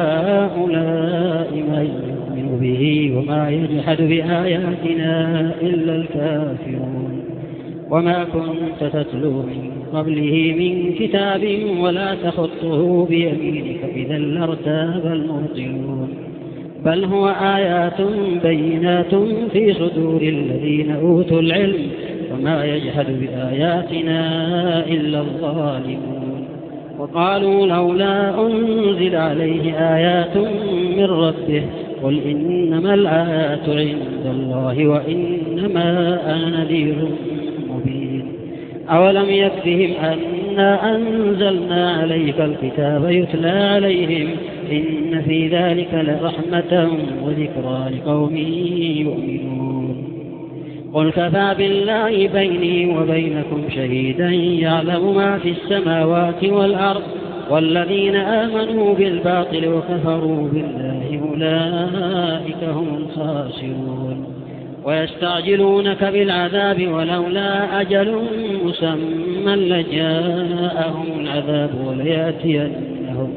A: هؤلاء من يؤمن به وما يجحد بآياتنا إلا الكافرون وما كنت تتلو من قبله من كتاب ولا تخطه بيمينك إذا لارتاب المبطلون بل هو آيات بينات في صدور الذين أوتوا العلم وما يجحد بآياتنا إلا الظالمون وقالوا لولا أنزل عليه آيات من ربه قل إنما الآيات عند الله وإنما أنا نذير مبين أولم يكفهم أنا أنزلنا عليك الكتاب يتلى عليهم إن في ذلك لرحمة وذكرى لقوم يؤمنون قل كفى بالله بيني وبينكم شهيدا يعلم ما في السماوات والأرض والذين آمنوا بالباطل وكفروا بالله أولئك هم الخاسرون ويستعجلونك بالعذاب ولولا أجل مسمى لجاءهم العذاب وليأتينهم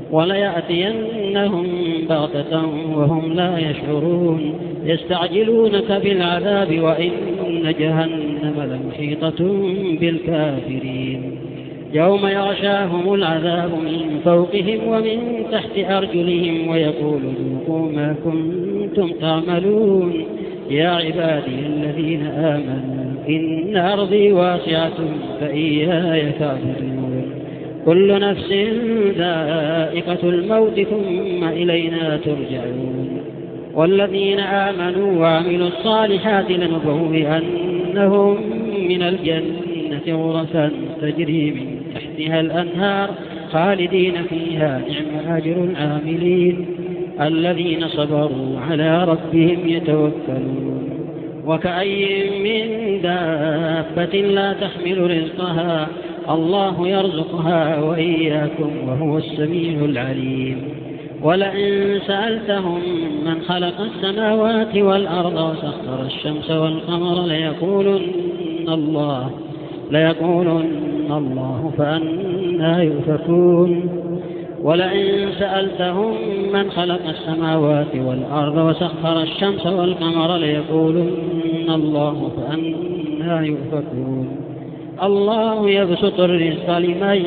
A: وليأتينهم بغتة وهم لا يشعرون يستعجلونك بالعذاب وإن جهنم لمحيطة بالكافرين يوم يغشاهم العذاب من فوقهم ومن تحت أرجلهم ويقول ذوقوا ما كنتم تعملون يا عبادي الذين آمنوا إن أرضي واسعة فإياي فاعبدون كل نفس ذائقة الموت ثم إلينا ترجعون والذين آمنوا وعملوا الصالحات لنبوئنهم من الجنة غرفا تجري من تحتها الأنهار خالدين فيها نعم أجر العاملين الذين صبروا على ربهم يتوكلون وكأي من دابة لا تحمل رزقها الله يرزقها وإياكم وهو السميع العليم ولئن سألتهم من خلق السماوات والأرض وسخر الشمس والقمر ليقولن الله ليقولن الله فأنا يؤفكون ولئن سألتهم من خلق السماوات والأرض وسخر الشمس والقمر ليقولن الله فأنا يؤفكون الله يبسط الرزق لمن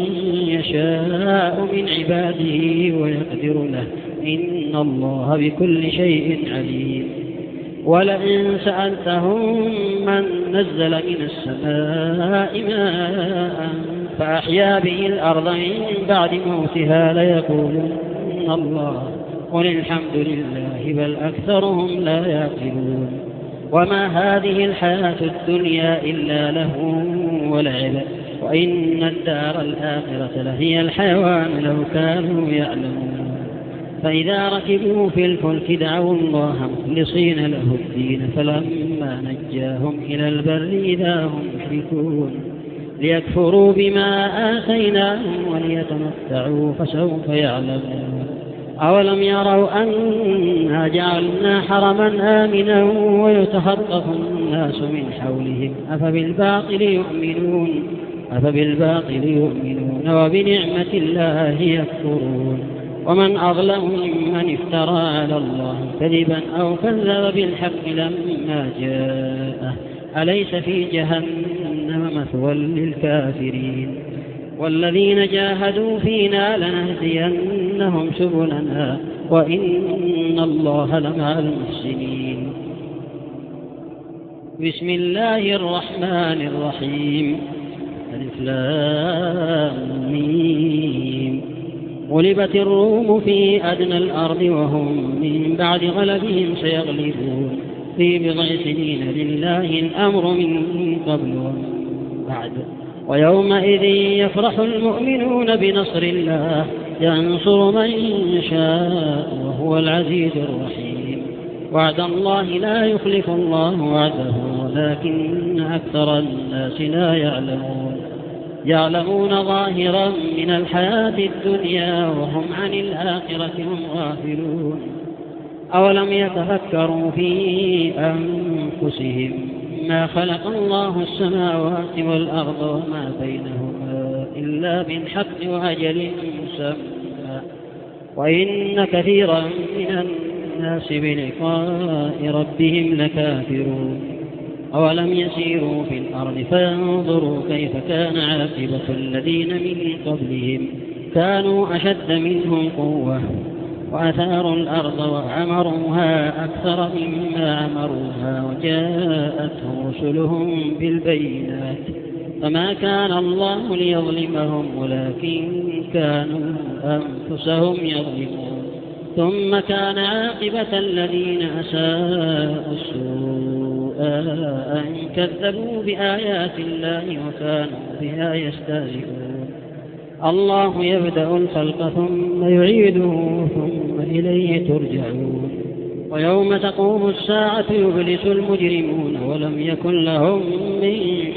A: يشاء من عباده ويقدر له إن الله بكل شيء عليم ولئن سألتهم من نزل من السماء ماء فأحيا به الأرض من بعد موتها ليقولن الله قل الحمد لله بل أكثرهم لا يعقلون وما هذه الحياة الدنيا إلا له ولعب وإن الدار الآخرة لهي الحيوان لو كانوا يعلمون فإذا ركبوا في الفلك دعوا الله مخلصين له الدين فلما نجاهم إلى البر إذا هم يشركون ليكفروا بما آتيناهم وليتمتعوا فسوف يعلمون أولم يروا أنا جعلنا حرما آمنا ويتخطف الناس من حولهم أفبالباطل يؤمنون أفبالباطل يؤمنون وبنعمة الله يكفرون ومن أظلم ممن افترى على الله كذبا أو كذب بالحق لما جاءه أليس في جهنم مثوى للكافرين والذين جاهدوا فينا لنهدينهم سبلنا وإن الله لمع المحسنين. بسم الله الرحمن الرحيم. ألف لام ميم. غلبت الروم في أدنى الأرض وهم من بعد غلبهم سيغلبون في بضع سنين لله الأمر من قبل ومن بعد ويومئذ يفرح المؤمنون بنصر الله ينصر من شاء وهو العزيز الرحيم. وعد الله لا يخلف الله وعده ولكن أكثر الناس لا يعلمون يعلمون ظاهرا من الحياة الدنيا وهم عن الآخرة هم غافلون. أولم يتفكروا في أنفسهم ما خلق الله السماوات والأرض وما بينهما إلا بالحق وأجل مسمى وإن كثيرا من الناس بلقاء ربهم لكافرون. أولم يسيروا في الأرض فينظروا كيف كان عاقبة الذين من قبلهم كانوا أشد منهم قوة وأثاروا الأرض وعمروها أكثر مما عمروها وجاءتهم رسلهم بالبينات فما كان الله ليظلمهم ولكن كانوا أنفسهم يظلمون. ثم كان عاقبة الذين أساءوا السوء أن كذبوا بآيات الله وكانوا بها يستهزئون. الله يبدأ الخلق ثم يعيده ثم إليه ترجعون. ويوم تقوم الساعة يبلس المجرمون ولم يكن لهم من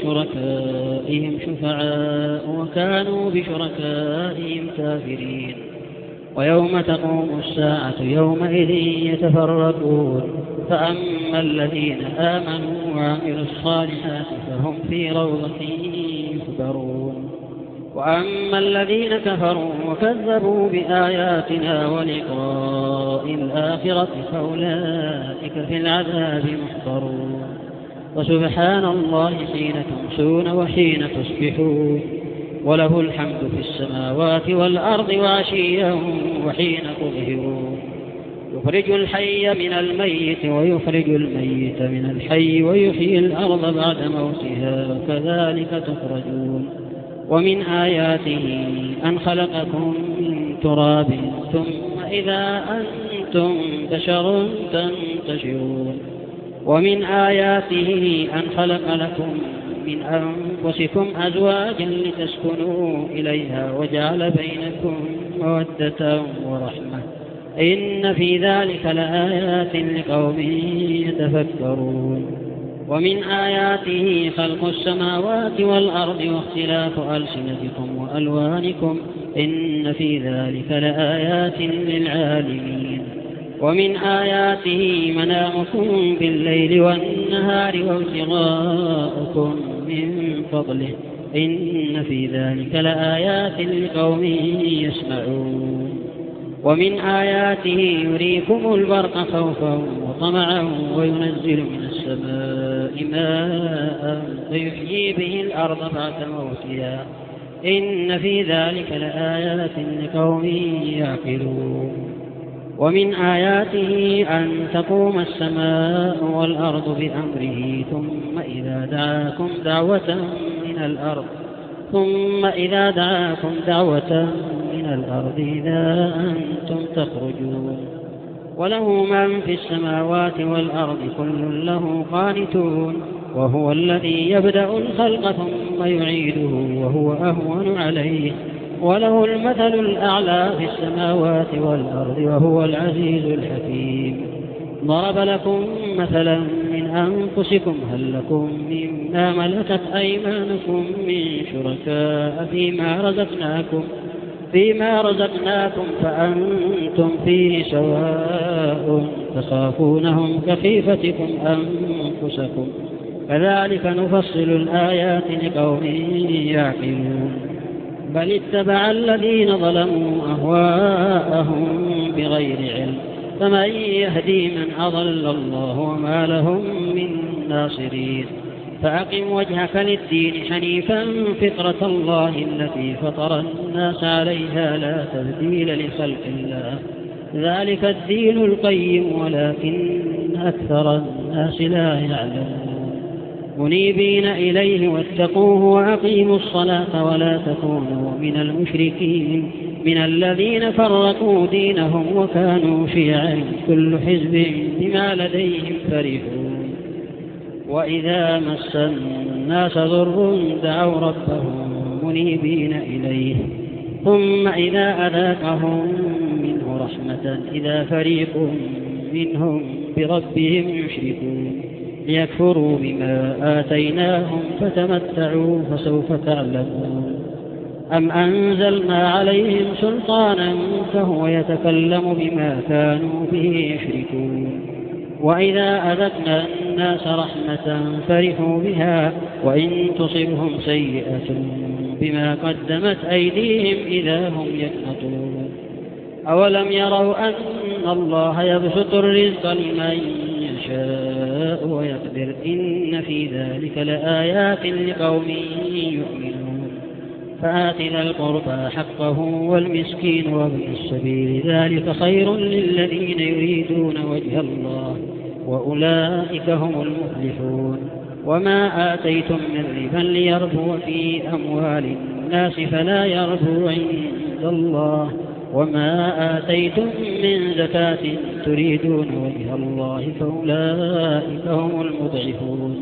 A: شركائهم شفعاء وكانوا بشركائهم كافرين. ويوم تقوم الساعة يومئذ يتفرقون فأما الذين آمنوا وعملوا الصالحات فهم في روضة يحبرون وأما الذين كفروا وكذبوا بآياتنا ولقاء الآخرة فأولئك في العذاب محضرون. وسبحان الله حين تمسون وحين تصبحون وله الحمد في السماوات والأرض وعشيا وحين تظهرون. يخرج الحي من الميت ويخرج الميت من الحي ويحيي الأرض بعد موتها وكذلك تخرجون. ومن آياته أن خلقكم من تراب ثم إذا أنتم بشر تنتشرون. ومن آياته أن خلق لكم من أنفسكم أزواجا لتسكنوا إليها وجعل بينكم مودة ورحمة إن في ذلك لآيات لقوم يتفكرون. ومن آياته خلق السماوات والأرض واختلاف ألسنتكم وألوانكم إن في ذلك لآيات للعالمين. ومن آياته منامكم بالليل والنهار وابتغاؤكم من فضله إن في ذلك لآيات لقوم يسمعون. ومن آياته يريكم البرق خوفا وطمعا وينزل من السماء ماء فيحيي به الأرض بعد موتها إن في ذلك لآيات لقوم يعقلون. ومن آياته أن تقوم السماء والأرض بأمره ثم إذا دعاكم دعوة من الأرض ثم إذا دعاكم دعوة من الأرض إذا أنتم تخرجون. وله من في السماوات والأرض كل له قانتون وهو الذي يبدأ الخلق ثم يعيده وهو أهون عليه وله المثل الأعلى في السماوات والأرض وهو العزيز الحكيم. ضرب لكم مثلا من أنفسكم هل لكم مما ملكت أيمانكم من شركاء فيما رزقناكم فيما رزقناكم فأنتم فيه سواء تخافونهم كخيفتكم أنفسكم كذلك نفصل الآيات لقوم يعقلون بل اتبع الذين ظلموا أهواءهم بغير علم فمن يهدي من أضل الله وما لهم من ناصرين فأقم وجهك للدين حنيفا فطرة الله التي فطر الناس عليها لا تبديل لخلق الله ذلك الدين القيم ولكن أكثر الناس لا يعلمون منيبين إليه واتقوه وأقيموا الصلاة ولا تكونوا من المشركين من الذين فرقوا دينهم وكانوا شيعا كل حزب بما لديهم فرحون وإذا مس الناس ضر دعوا ربهم منيبين إليه ثم إذا أذاقهم منه رحمة إذا فريق منهم بربهم يشركون ليكفروا بما آتيناهم فتمتعوا فسوف تعلمون أم أنزلنا عليهم سلطانا فهو يتكلم بما كانوا به يشركون وإذا أذقنا الناس رحمة فرحوا بها وإن تصبهم سيئة بما قدمت أيديهم إذا هم يقنطون أولم يروا أن الله يبسط الرزق لمن يشاء ويقدر إن في ذلك لآيات لقوم يؤمنون فآت ذا القربى حقه والمسكين وابن السبيل ذلك خير للذين يريدون وجه الله وأولئك هم المفلحون وما آتيتم من ربا ليربو في أموال الناس فلا يربو عند الله وما آتيتم من زكاة تريدون وجه الله فأولئك هم المضعفون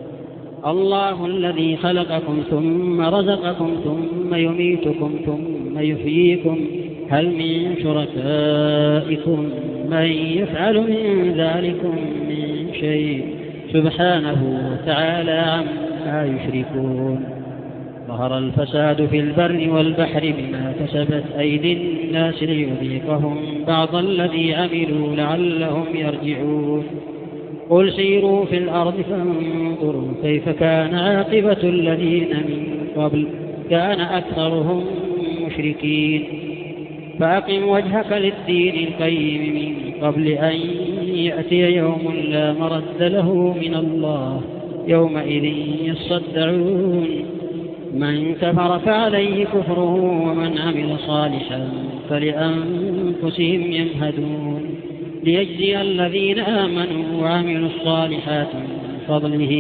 A: الله الذي خلقكم ثم رزقكم ثم يميتكم ثم يحييكم هل من شركائكم من يفعل من ذلكم من شيء سبحانه وتعالى عما يشركون ظهر الفساد في البر والبحر بما كسبت أيدي الناس ليذيقهم بعض الذي عملوا لعلهم يرجعون قل سيروا في الأرض فانظروا كيف كان عاقبة الذين من قبل كان أكثرهم مشركين فأقم وجهك للدين القيم من قبل أن يأتي يوم لا مرد له من الله يومئذ يصدعون من كفر فعليه كفره ومن عمل صالحا فلأنفسهم يمهدون ليجزي الذين آمنوا وعملوا الصالحات من فضله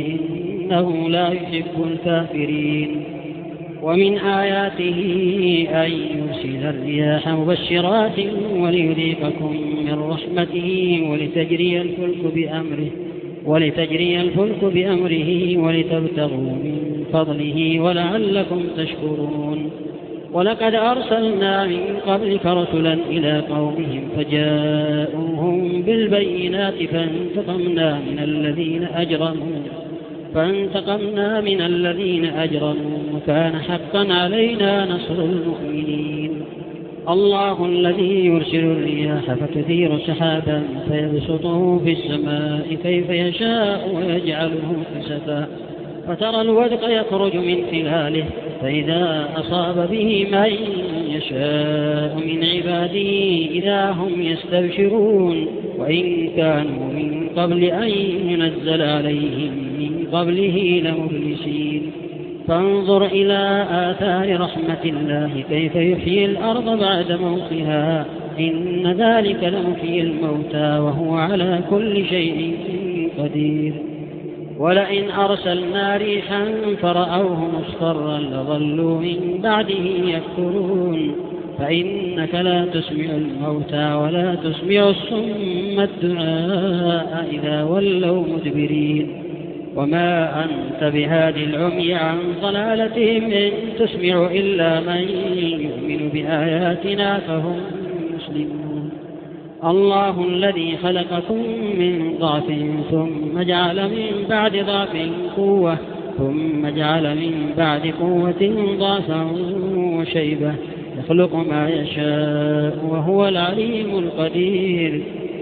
A: إنه لا يحب الكافرين ومن آياته أن يرسل الرياح مبشرات وليذيقكم من رحمته ولتجري الفلك بأمره ولتجري الفلك بأمره ولتبتغوا من فضله ولعلكم تشكرون ولقد أرسلنا من قبلك رسلا إلى قومهم فجاءوهم بالبينات فانتقمنا من الذين أجرموا فانتقمنا من الذين أجرموا وكان حقا علينا نصر المؤمنين الله الذي يرسل الرياح فتثير سحابا فيبسطه في السماء كيف يشاء ويجعله كسفا فترى الودق يخرج من خلاله فإذا أصاب به من يشاء من عباده إذا هم يستبشرون وإن كانوا من قبل أن ينزل عليهم من قبله لمبلسين فانظر إلى آثار رحمة الله كيف يحيي الأرض بعد موتها إن ذلك لمحيي الموتى وهو على كل شيء قدير ولئن أرسلنا ريحا فرأوه مصفرا لظلوا من بعده يكفرون فإنك لا تسمع الموتى ولا تسمع الصم الدعاء إذا ولوا مدبرين وما أنت بهادي العمي عن ضلالتهم إن تسمع إلا من يؤمن بآياتنا فهم مسلمون الله الذي خلقكم من ضعف ثم جعل من بعد ضعف قوة ثم جعل من بعد قوة ضعفا وشيبة يخلق ما يشاء وهو العليم القدير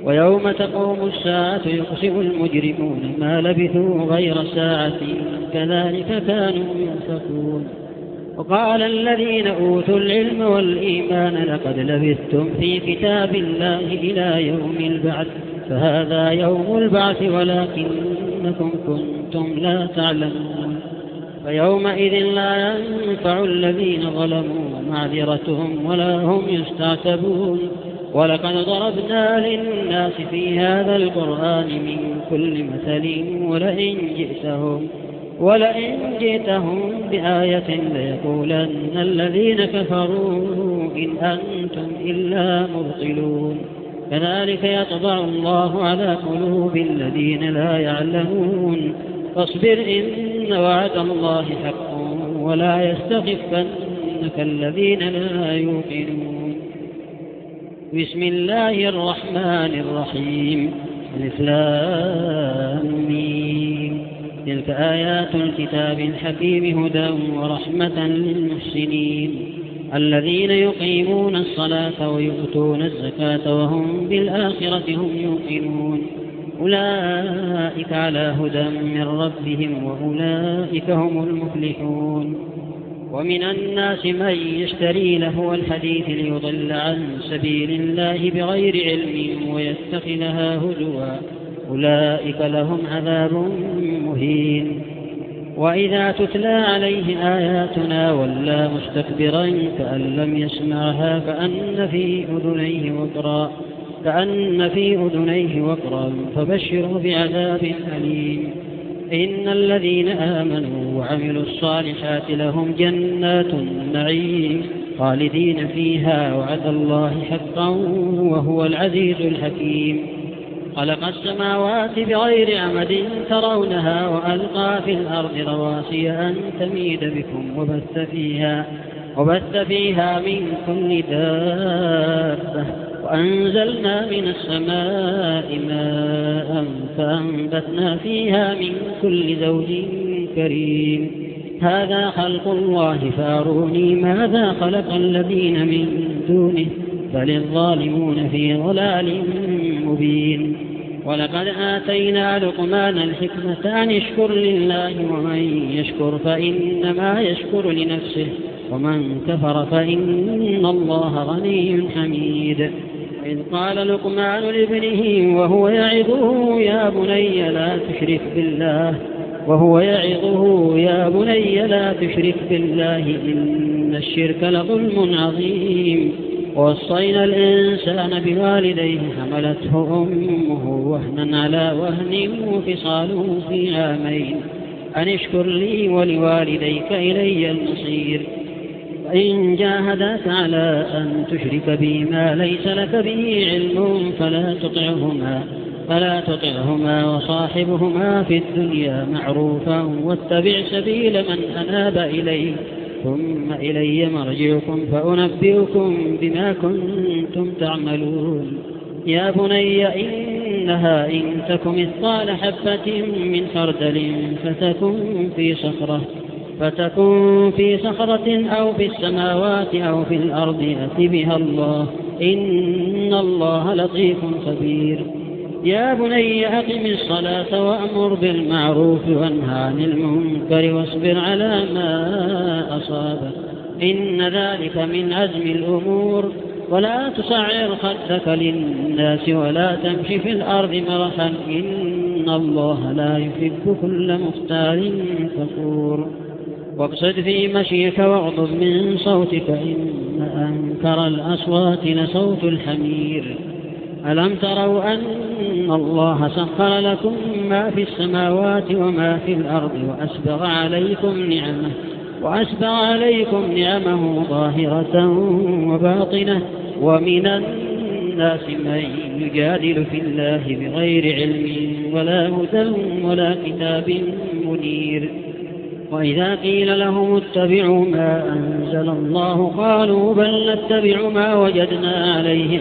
A: ويوم تقوم الساعة يقسم المجرمون ما لبثوا غير ساعة كذلك كانوا يؤفكون. وقال الذين أوتوا العلم والإيمان لقد لبثتم في كتاب الله إلى يوم البعث فهذا يوم البعث ولكنكم كنتم لا تعلمون. فيومئذ لا ينفع الذين ظلموا معذرتهم ولا هم يستعتبون. ولقد ضربنا للناس في هذا القرآن من كل مثل ولئن جئتهم ولئن جئتهم بآية ليقولن الذين كفروا إن أنتم إلا مبطلون. كذلك يطبع الله على قلوب الذين لا يعلمون. فاصبر إن وعد الله حق ولا يستخفنك الذين لا يوقنون. بسم الله الرحمن الرحيم. ألف لام ميم. تلك آيات الكتاب الحكيم هدى ورحمة للمحسنين الذين يقيمون الصلاة ويؤتون الزكاة وهم بالآخرة هم يوقنون. أولئك على هدى من ربهم وأولئك هم المفلحون. ومن الناس من يشتري لهو الحديث ليضل عن سبيل الله بغير علم ويتخذها هزوا أولئك لهم عذاب مهين. وإذا تتلى عليه آياتنا ولى مستكبرا كأن لم يسمعها كأن في أذنيه وقرا كأن في أذنيه وقرا فبشره بعذاب أليم. إن الذين آمنوا وعملوا الصالحات لهم جنات النعيم خالدين فيها وعد الله حقا وهو العزيز الحكيم. خلق السماوات بغير عمد ترونها وألقى في الأرض رواسي أن تميد بكم وبث فيها, وبث فيها من كل دابة وأنزلنا من السماء ماء فأنبتنا فيها من كل زوج كريم. هذا خلق الله فاروني ماذا خلق الذين من دونه بل الظالمون في ضلال مبين. ولقد آتينا لقمان الحكمة أن يشكر لله ومن يشكر فإنما يشكر لنفسه ومن كفر فإن الله غني حميد. إذ قال لقمان لابنه وهو يعظه يا بني لا تشرك بالله وهو يعظه يا بني لا تشرك بالله إن الشرك لظلم عظيم. ووصينا الإنسان بوالديه حملته أمه وهنا على وهن وفصاله في عامين أن اشكر لي ولوالديك إلي المصير. فإن جاهداك على أن تشرك بي ما ليس لك به علم فلا تطعهما فلا تطعهما وصاحبهما في الدنيا معروفا واتبع سبيل من أناب إليه ثم إلي مرجعكم فأنبئكم بما كنتم تعملون. يا بني إنها إن تك مثقال حبة من خردل فتكن في صخرة فتكن في صخرة أو في السماوات أو في الأرض يأت بها الله إن الله لطيف خبير. يا بني أقم الصلاة وأمر بالمعروف وانهى عن المنكر واصبر على ما أصابك إن ذلك من عزم الأمور. ولا تصعر خدك للناس ولا تمشي في الأرض مرحا إن الله لا يحب كل مختال فخور. واقصد في مشيك واغضض من صوتك إن أنكر الأصوات لصوت الحمير. ألم تروا أن الله سخر لكم ما في السماوات وما في الأرض وأسبغ عليكم نعمه وأسبغ عليكم نعمه ظاهرة وباطنة ومن الناس من يجادل في الله بغير علم ولا هدى ولا كتاب منير. وإذا قيل لهم اتبعوا ما أنزل الله قالوا بل نتبع ما وجدنا عليه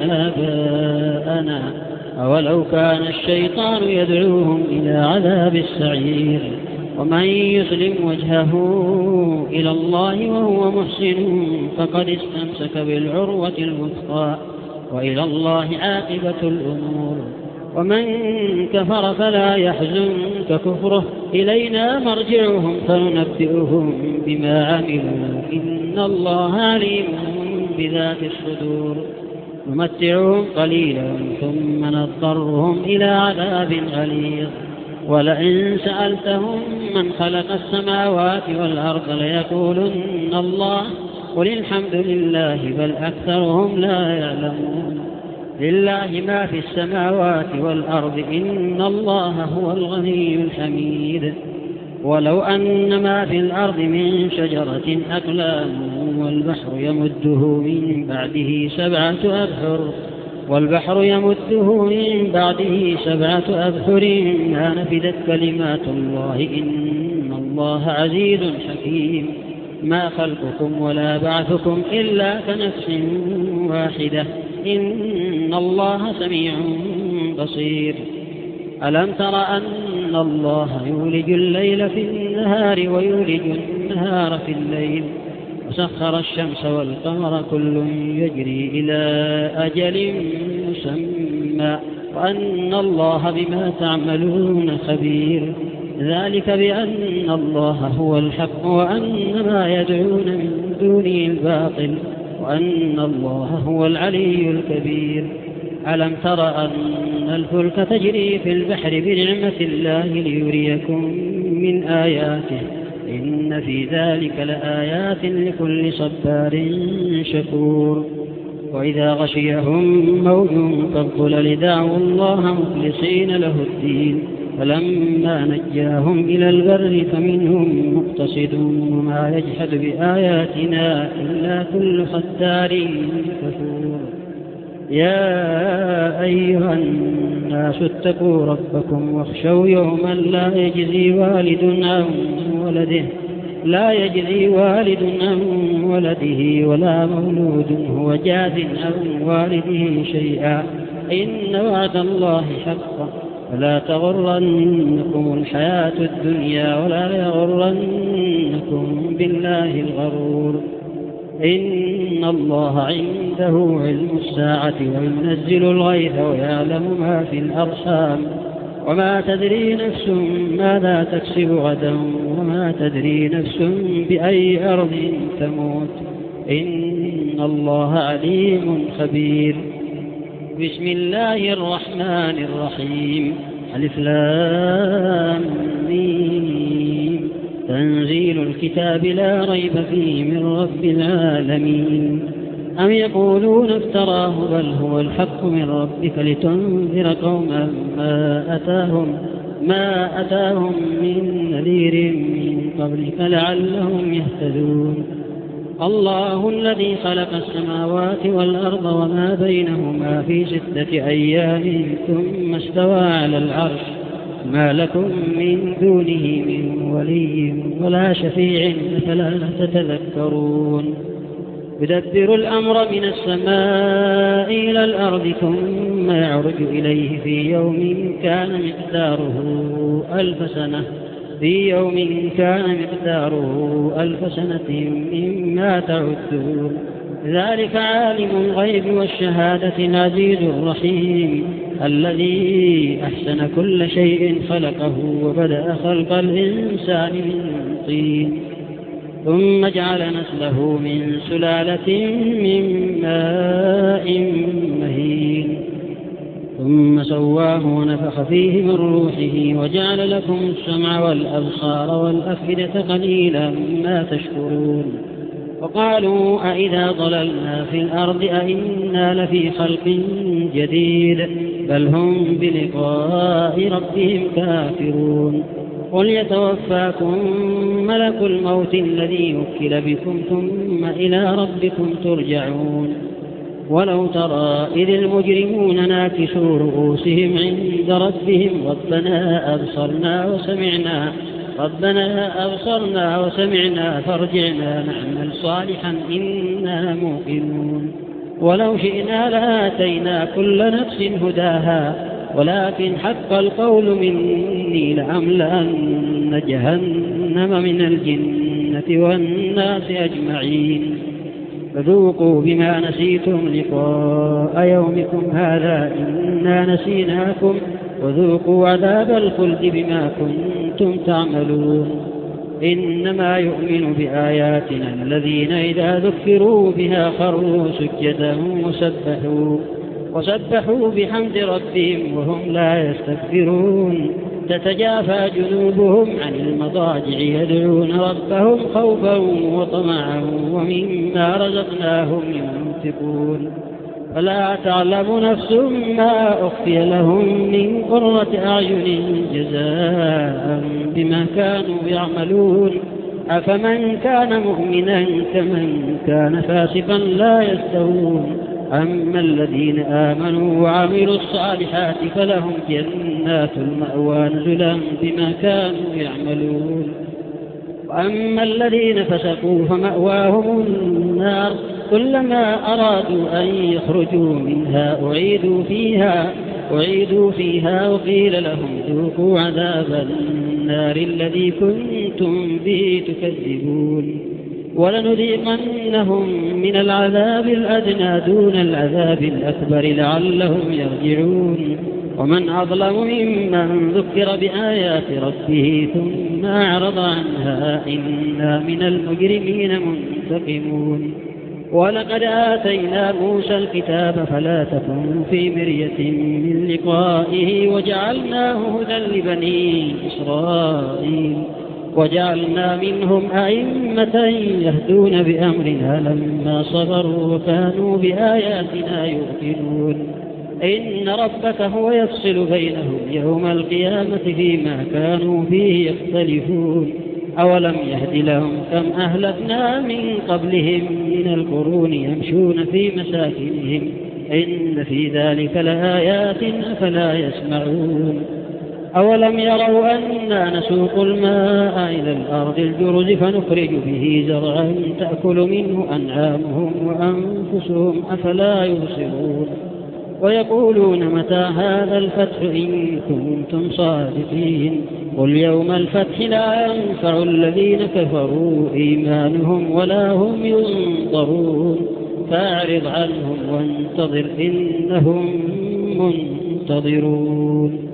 A: آباءنا أولو كان الشيطان يدعوهم إلى عذاب السعير. ومن يسلم وجهه إلى الله وهو محسن فقد استمسك بالعروة الوثقى وإلى الله عاقبة الأمور. ومن كفر فلا يحزنك كفره، إلينا مرجعهم فننبئهم بما عملوا إن الله عليم بذات الصدور. نمتعهم قليلا ثم نضطرهم إلى عذاب غليظ. ولئن سألتهم من خلق السماوات والأرض ليقولن الله قل الحمد لله بل أكثرهم لا يعلمون. لله ما في السماوات والأرض إن الله هو الغني الحميد. ولو أن ما في الأرض من شجرة أقلام والبحر يمده من بعده سبعة أبحر والبحر يمده من بعده سبعة أبحر ما نفدت كلمات الله إن الله عزيز حكيم. ما خلقكم ولا بعثكم إلا كنفس واحدة إن الله سميع بصير. ألم تر أن الله يولج الليل في النهار ويولج النهار في الليل وسخر الشمس والقمر كل يجري إلى أجل مسمى وأن الله بما تعملون خبير. ذلك بأن الله هو الحق وأن ما يدعون من دونه الباطل وأن الله هو العلي الكبير. ألم تر أن الفلك تجري في البحر بنعمة الله ليريكم من آياته إن في ذلك لآيات لكل صبار شكور. وإذا غشيهم موج كالظلل دعوا الله مخلصين له الدين فلما نجاهم إلى البر فمنهم مقتصد وما يجحد بآياتنا إلا كل ختار كفور. يا أيها الناس اتقوا ربكم واخشوا يوما لا يجزي والد عن ولده لا يجزي والد عن ولده ولا مولود هو جاز عن والده شيئا إن وعد الله حق فلا تغرنكم الحياة الدنيا ولا يغرنكم بالله الغرور. إن الله عنده علم الساعة وينزل الغيث ويعلم ما في الأرحام وما تدري نفس ماذا تكسب غدا وما تدري نفس بأي أرض تموت إن الله عليم خبير. بسم الله الرحمن الرحيم. ألف لام ميم. تنزيل الكتاب لا ريب فيه من رب العالمين. أم يقولون افتراه بل هو الحق من ربك لتنذر قوما ما أتاهم ما أتاهم من نذير من قبلك لعلهم يهتدون. الله الذي خلق السماوات والأرض وما بينهما في ستة أيام ثم استوى على العرش ما لكم من دونه من ولي ولا شفيع فلا تتذكرون. يدبر الأمر من السماء إلى الأرض ثم يعرج إليه في يوم كان مقداره ألف سنة في يوم كان مقداره ألف سنة مما تعدون. ذلك عالم الغيب والشهادة العزيز الرحيم الذي أحسن كل شيء خلقه وبدأ خلق الإنسان من طين ثم جعل نسله من سلالة من ماء مهين ثم سواه ونفخ فيه من روحه وجعل لكم السمع والأبصار والأفئدة قليلا ما تشكرون. وقالوا أئذا ضللنا في الأرض أئنا لفي خلق جديد بل هم بلقاء ربهم كافرون. قل يتوفاكم ملك الموت الذي وكل بكم ثم إلى ربكم ترجعون. ولو ترى إذ المجرمون ناكسوا رؤوسهم عند ربهم ربنا أبصرنا وسمعنا ربنا أبصرنا وسمعنا فارجعنا نعمل صالحا إنا موقنون. ولو شئنا لآتينا كل نفس هداها ولكن حق القول مني لأملأن جهنم من الجنة والناس أجمعين. فذوقوا بما نسيتم لقاء يومكم هذا إنا نسيناكم وذوقوا عذاب الخلد بما كنتم تعملون إنما يؤمن بآياتنا الذين إذا ذكروا بها خروا سجدا وسبحوا وسبحوا بحمد ربهم وهم لا يستكبرون تتجافى جنوبهم عن المضاجع يدعون ربهم خوفا وطمعا ومما رزقناهم ينفقون فلا تعلم نفس ما أخفي لهم من قرة أعين جزاء بما كانوا يعملون أفمن كان مؤمنا كمن كان فاسقا لا يستوون أما الذين آمنوا وعملوا الصالحات فلهم جنات المأوى نزلا بما كانوا يعملون وأما الذين فسقوا فمأواهم النار كلما أرادوا أن يخرجوا منها أعيدوا فيها أعيدوا فيها وقيل لهم ذوقوا عذاب النار الذي كنتم به تكذبون ولنذيقنهم من العذاب الأدنى دون العذاب الأكبر لعلهم يرجعون ومن أظلم ممن ذكر بآيات ربه ثم أعرض عنها إنا من المجرمين منتقمون ولقد آتينا موسى الكتاب فلا تكن في مرية من لقائه وجعلناه هدى لبني إسرائيل وجعلنا منهم أئمة يهدون بأمرنا لما صبروا وكانوا بآياتنا يوقنون إن ربك هو يفصل بينهم يوم القيامة فيما كانوا فيه يختلفون أولم يهد لهم كم أهلكنا من قبلهم من القرون يمشون في مساكنهم إن في ذلك لآيات فلا يسمعون أولم يروا أنا نسوق الماء إلى الأرض الجرز فنخرج به زرعا تأكل منه أنعامهم وأنفسهم أفلا يبصرون ويقولون متى هذا الفتح إن كنتم صادقين قل يوم الفتح لا ينفع الذين كفروا إيمانهم ولا هم ينظرون فأعرض عنهم وانتظر إنهم منتظرون.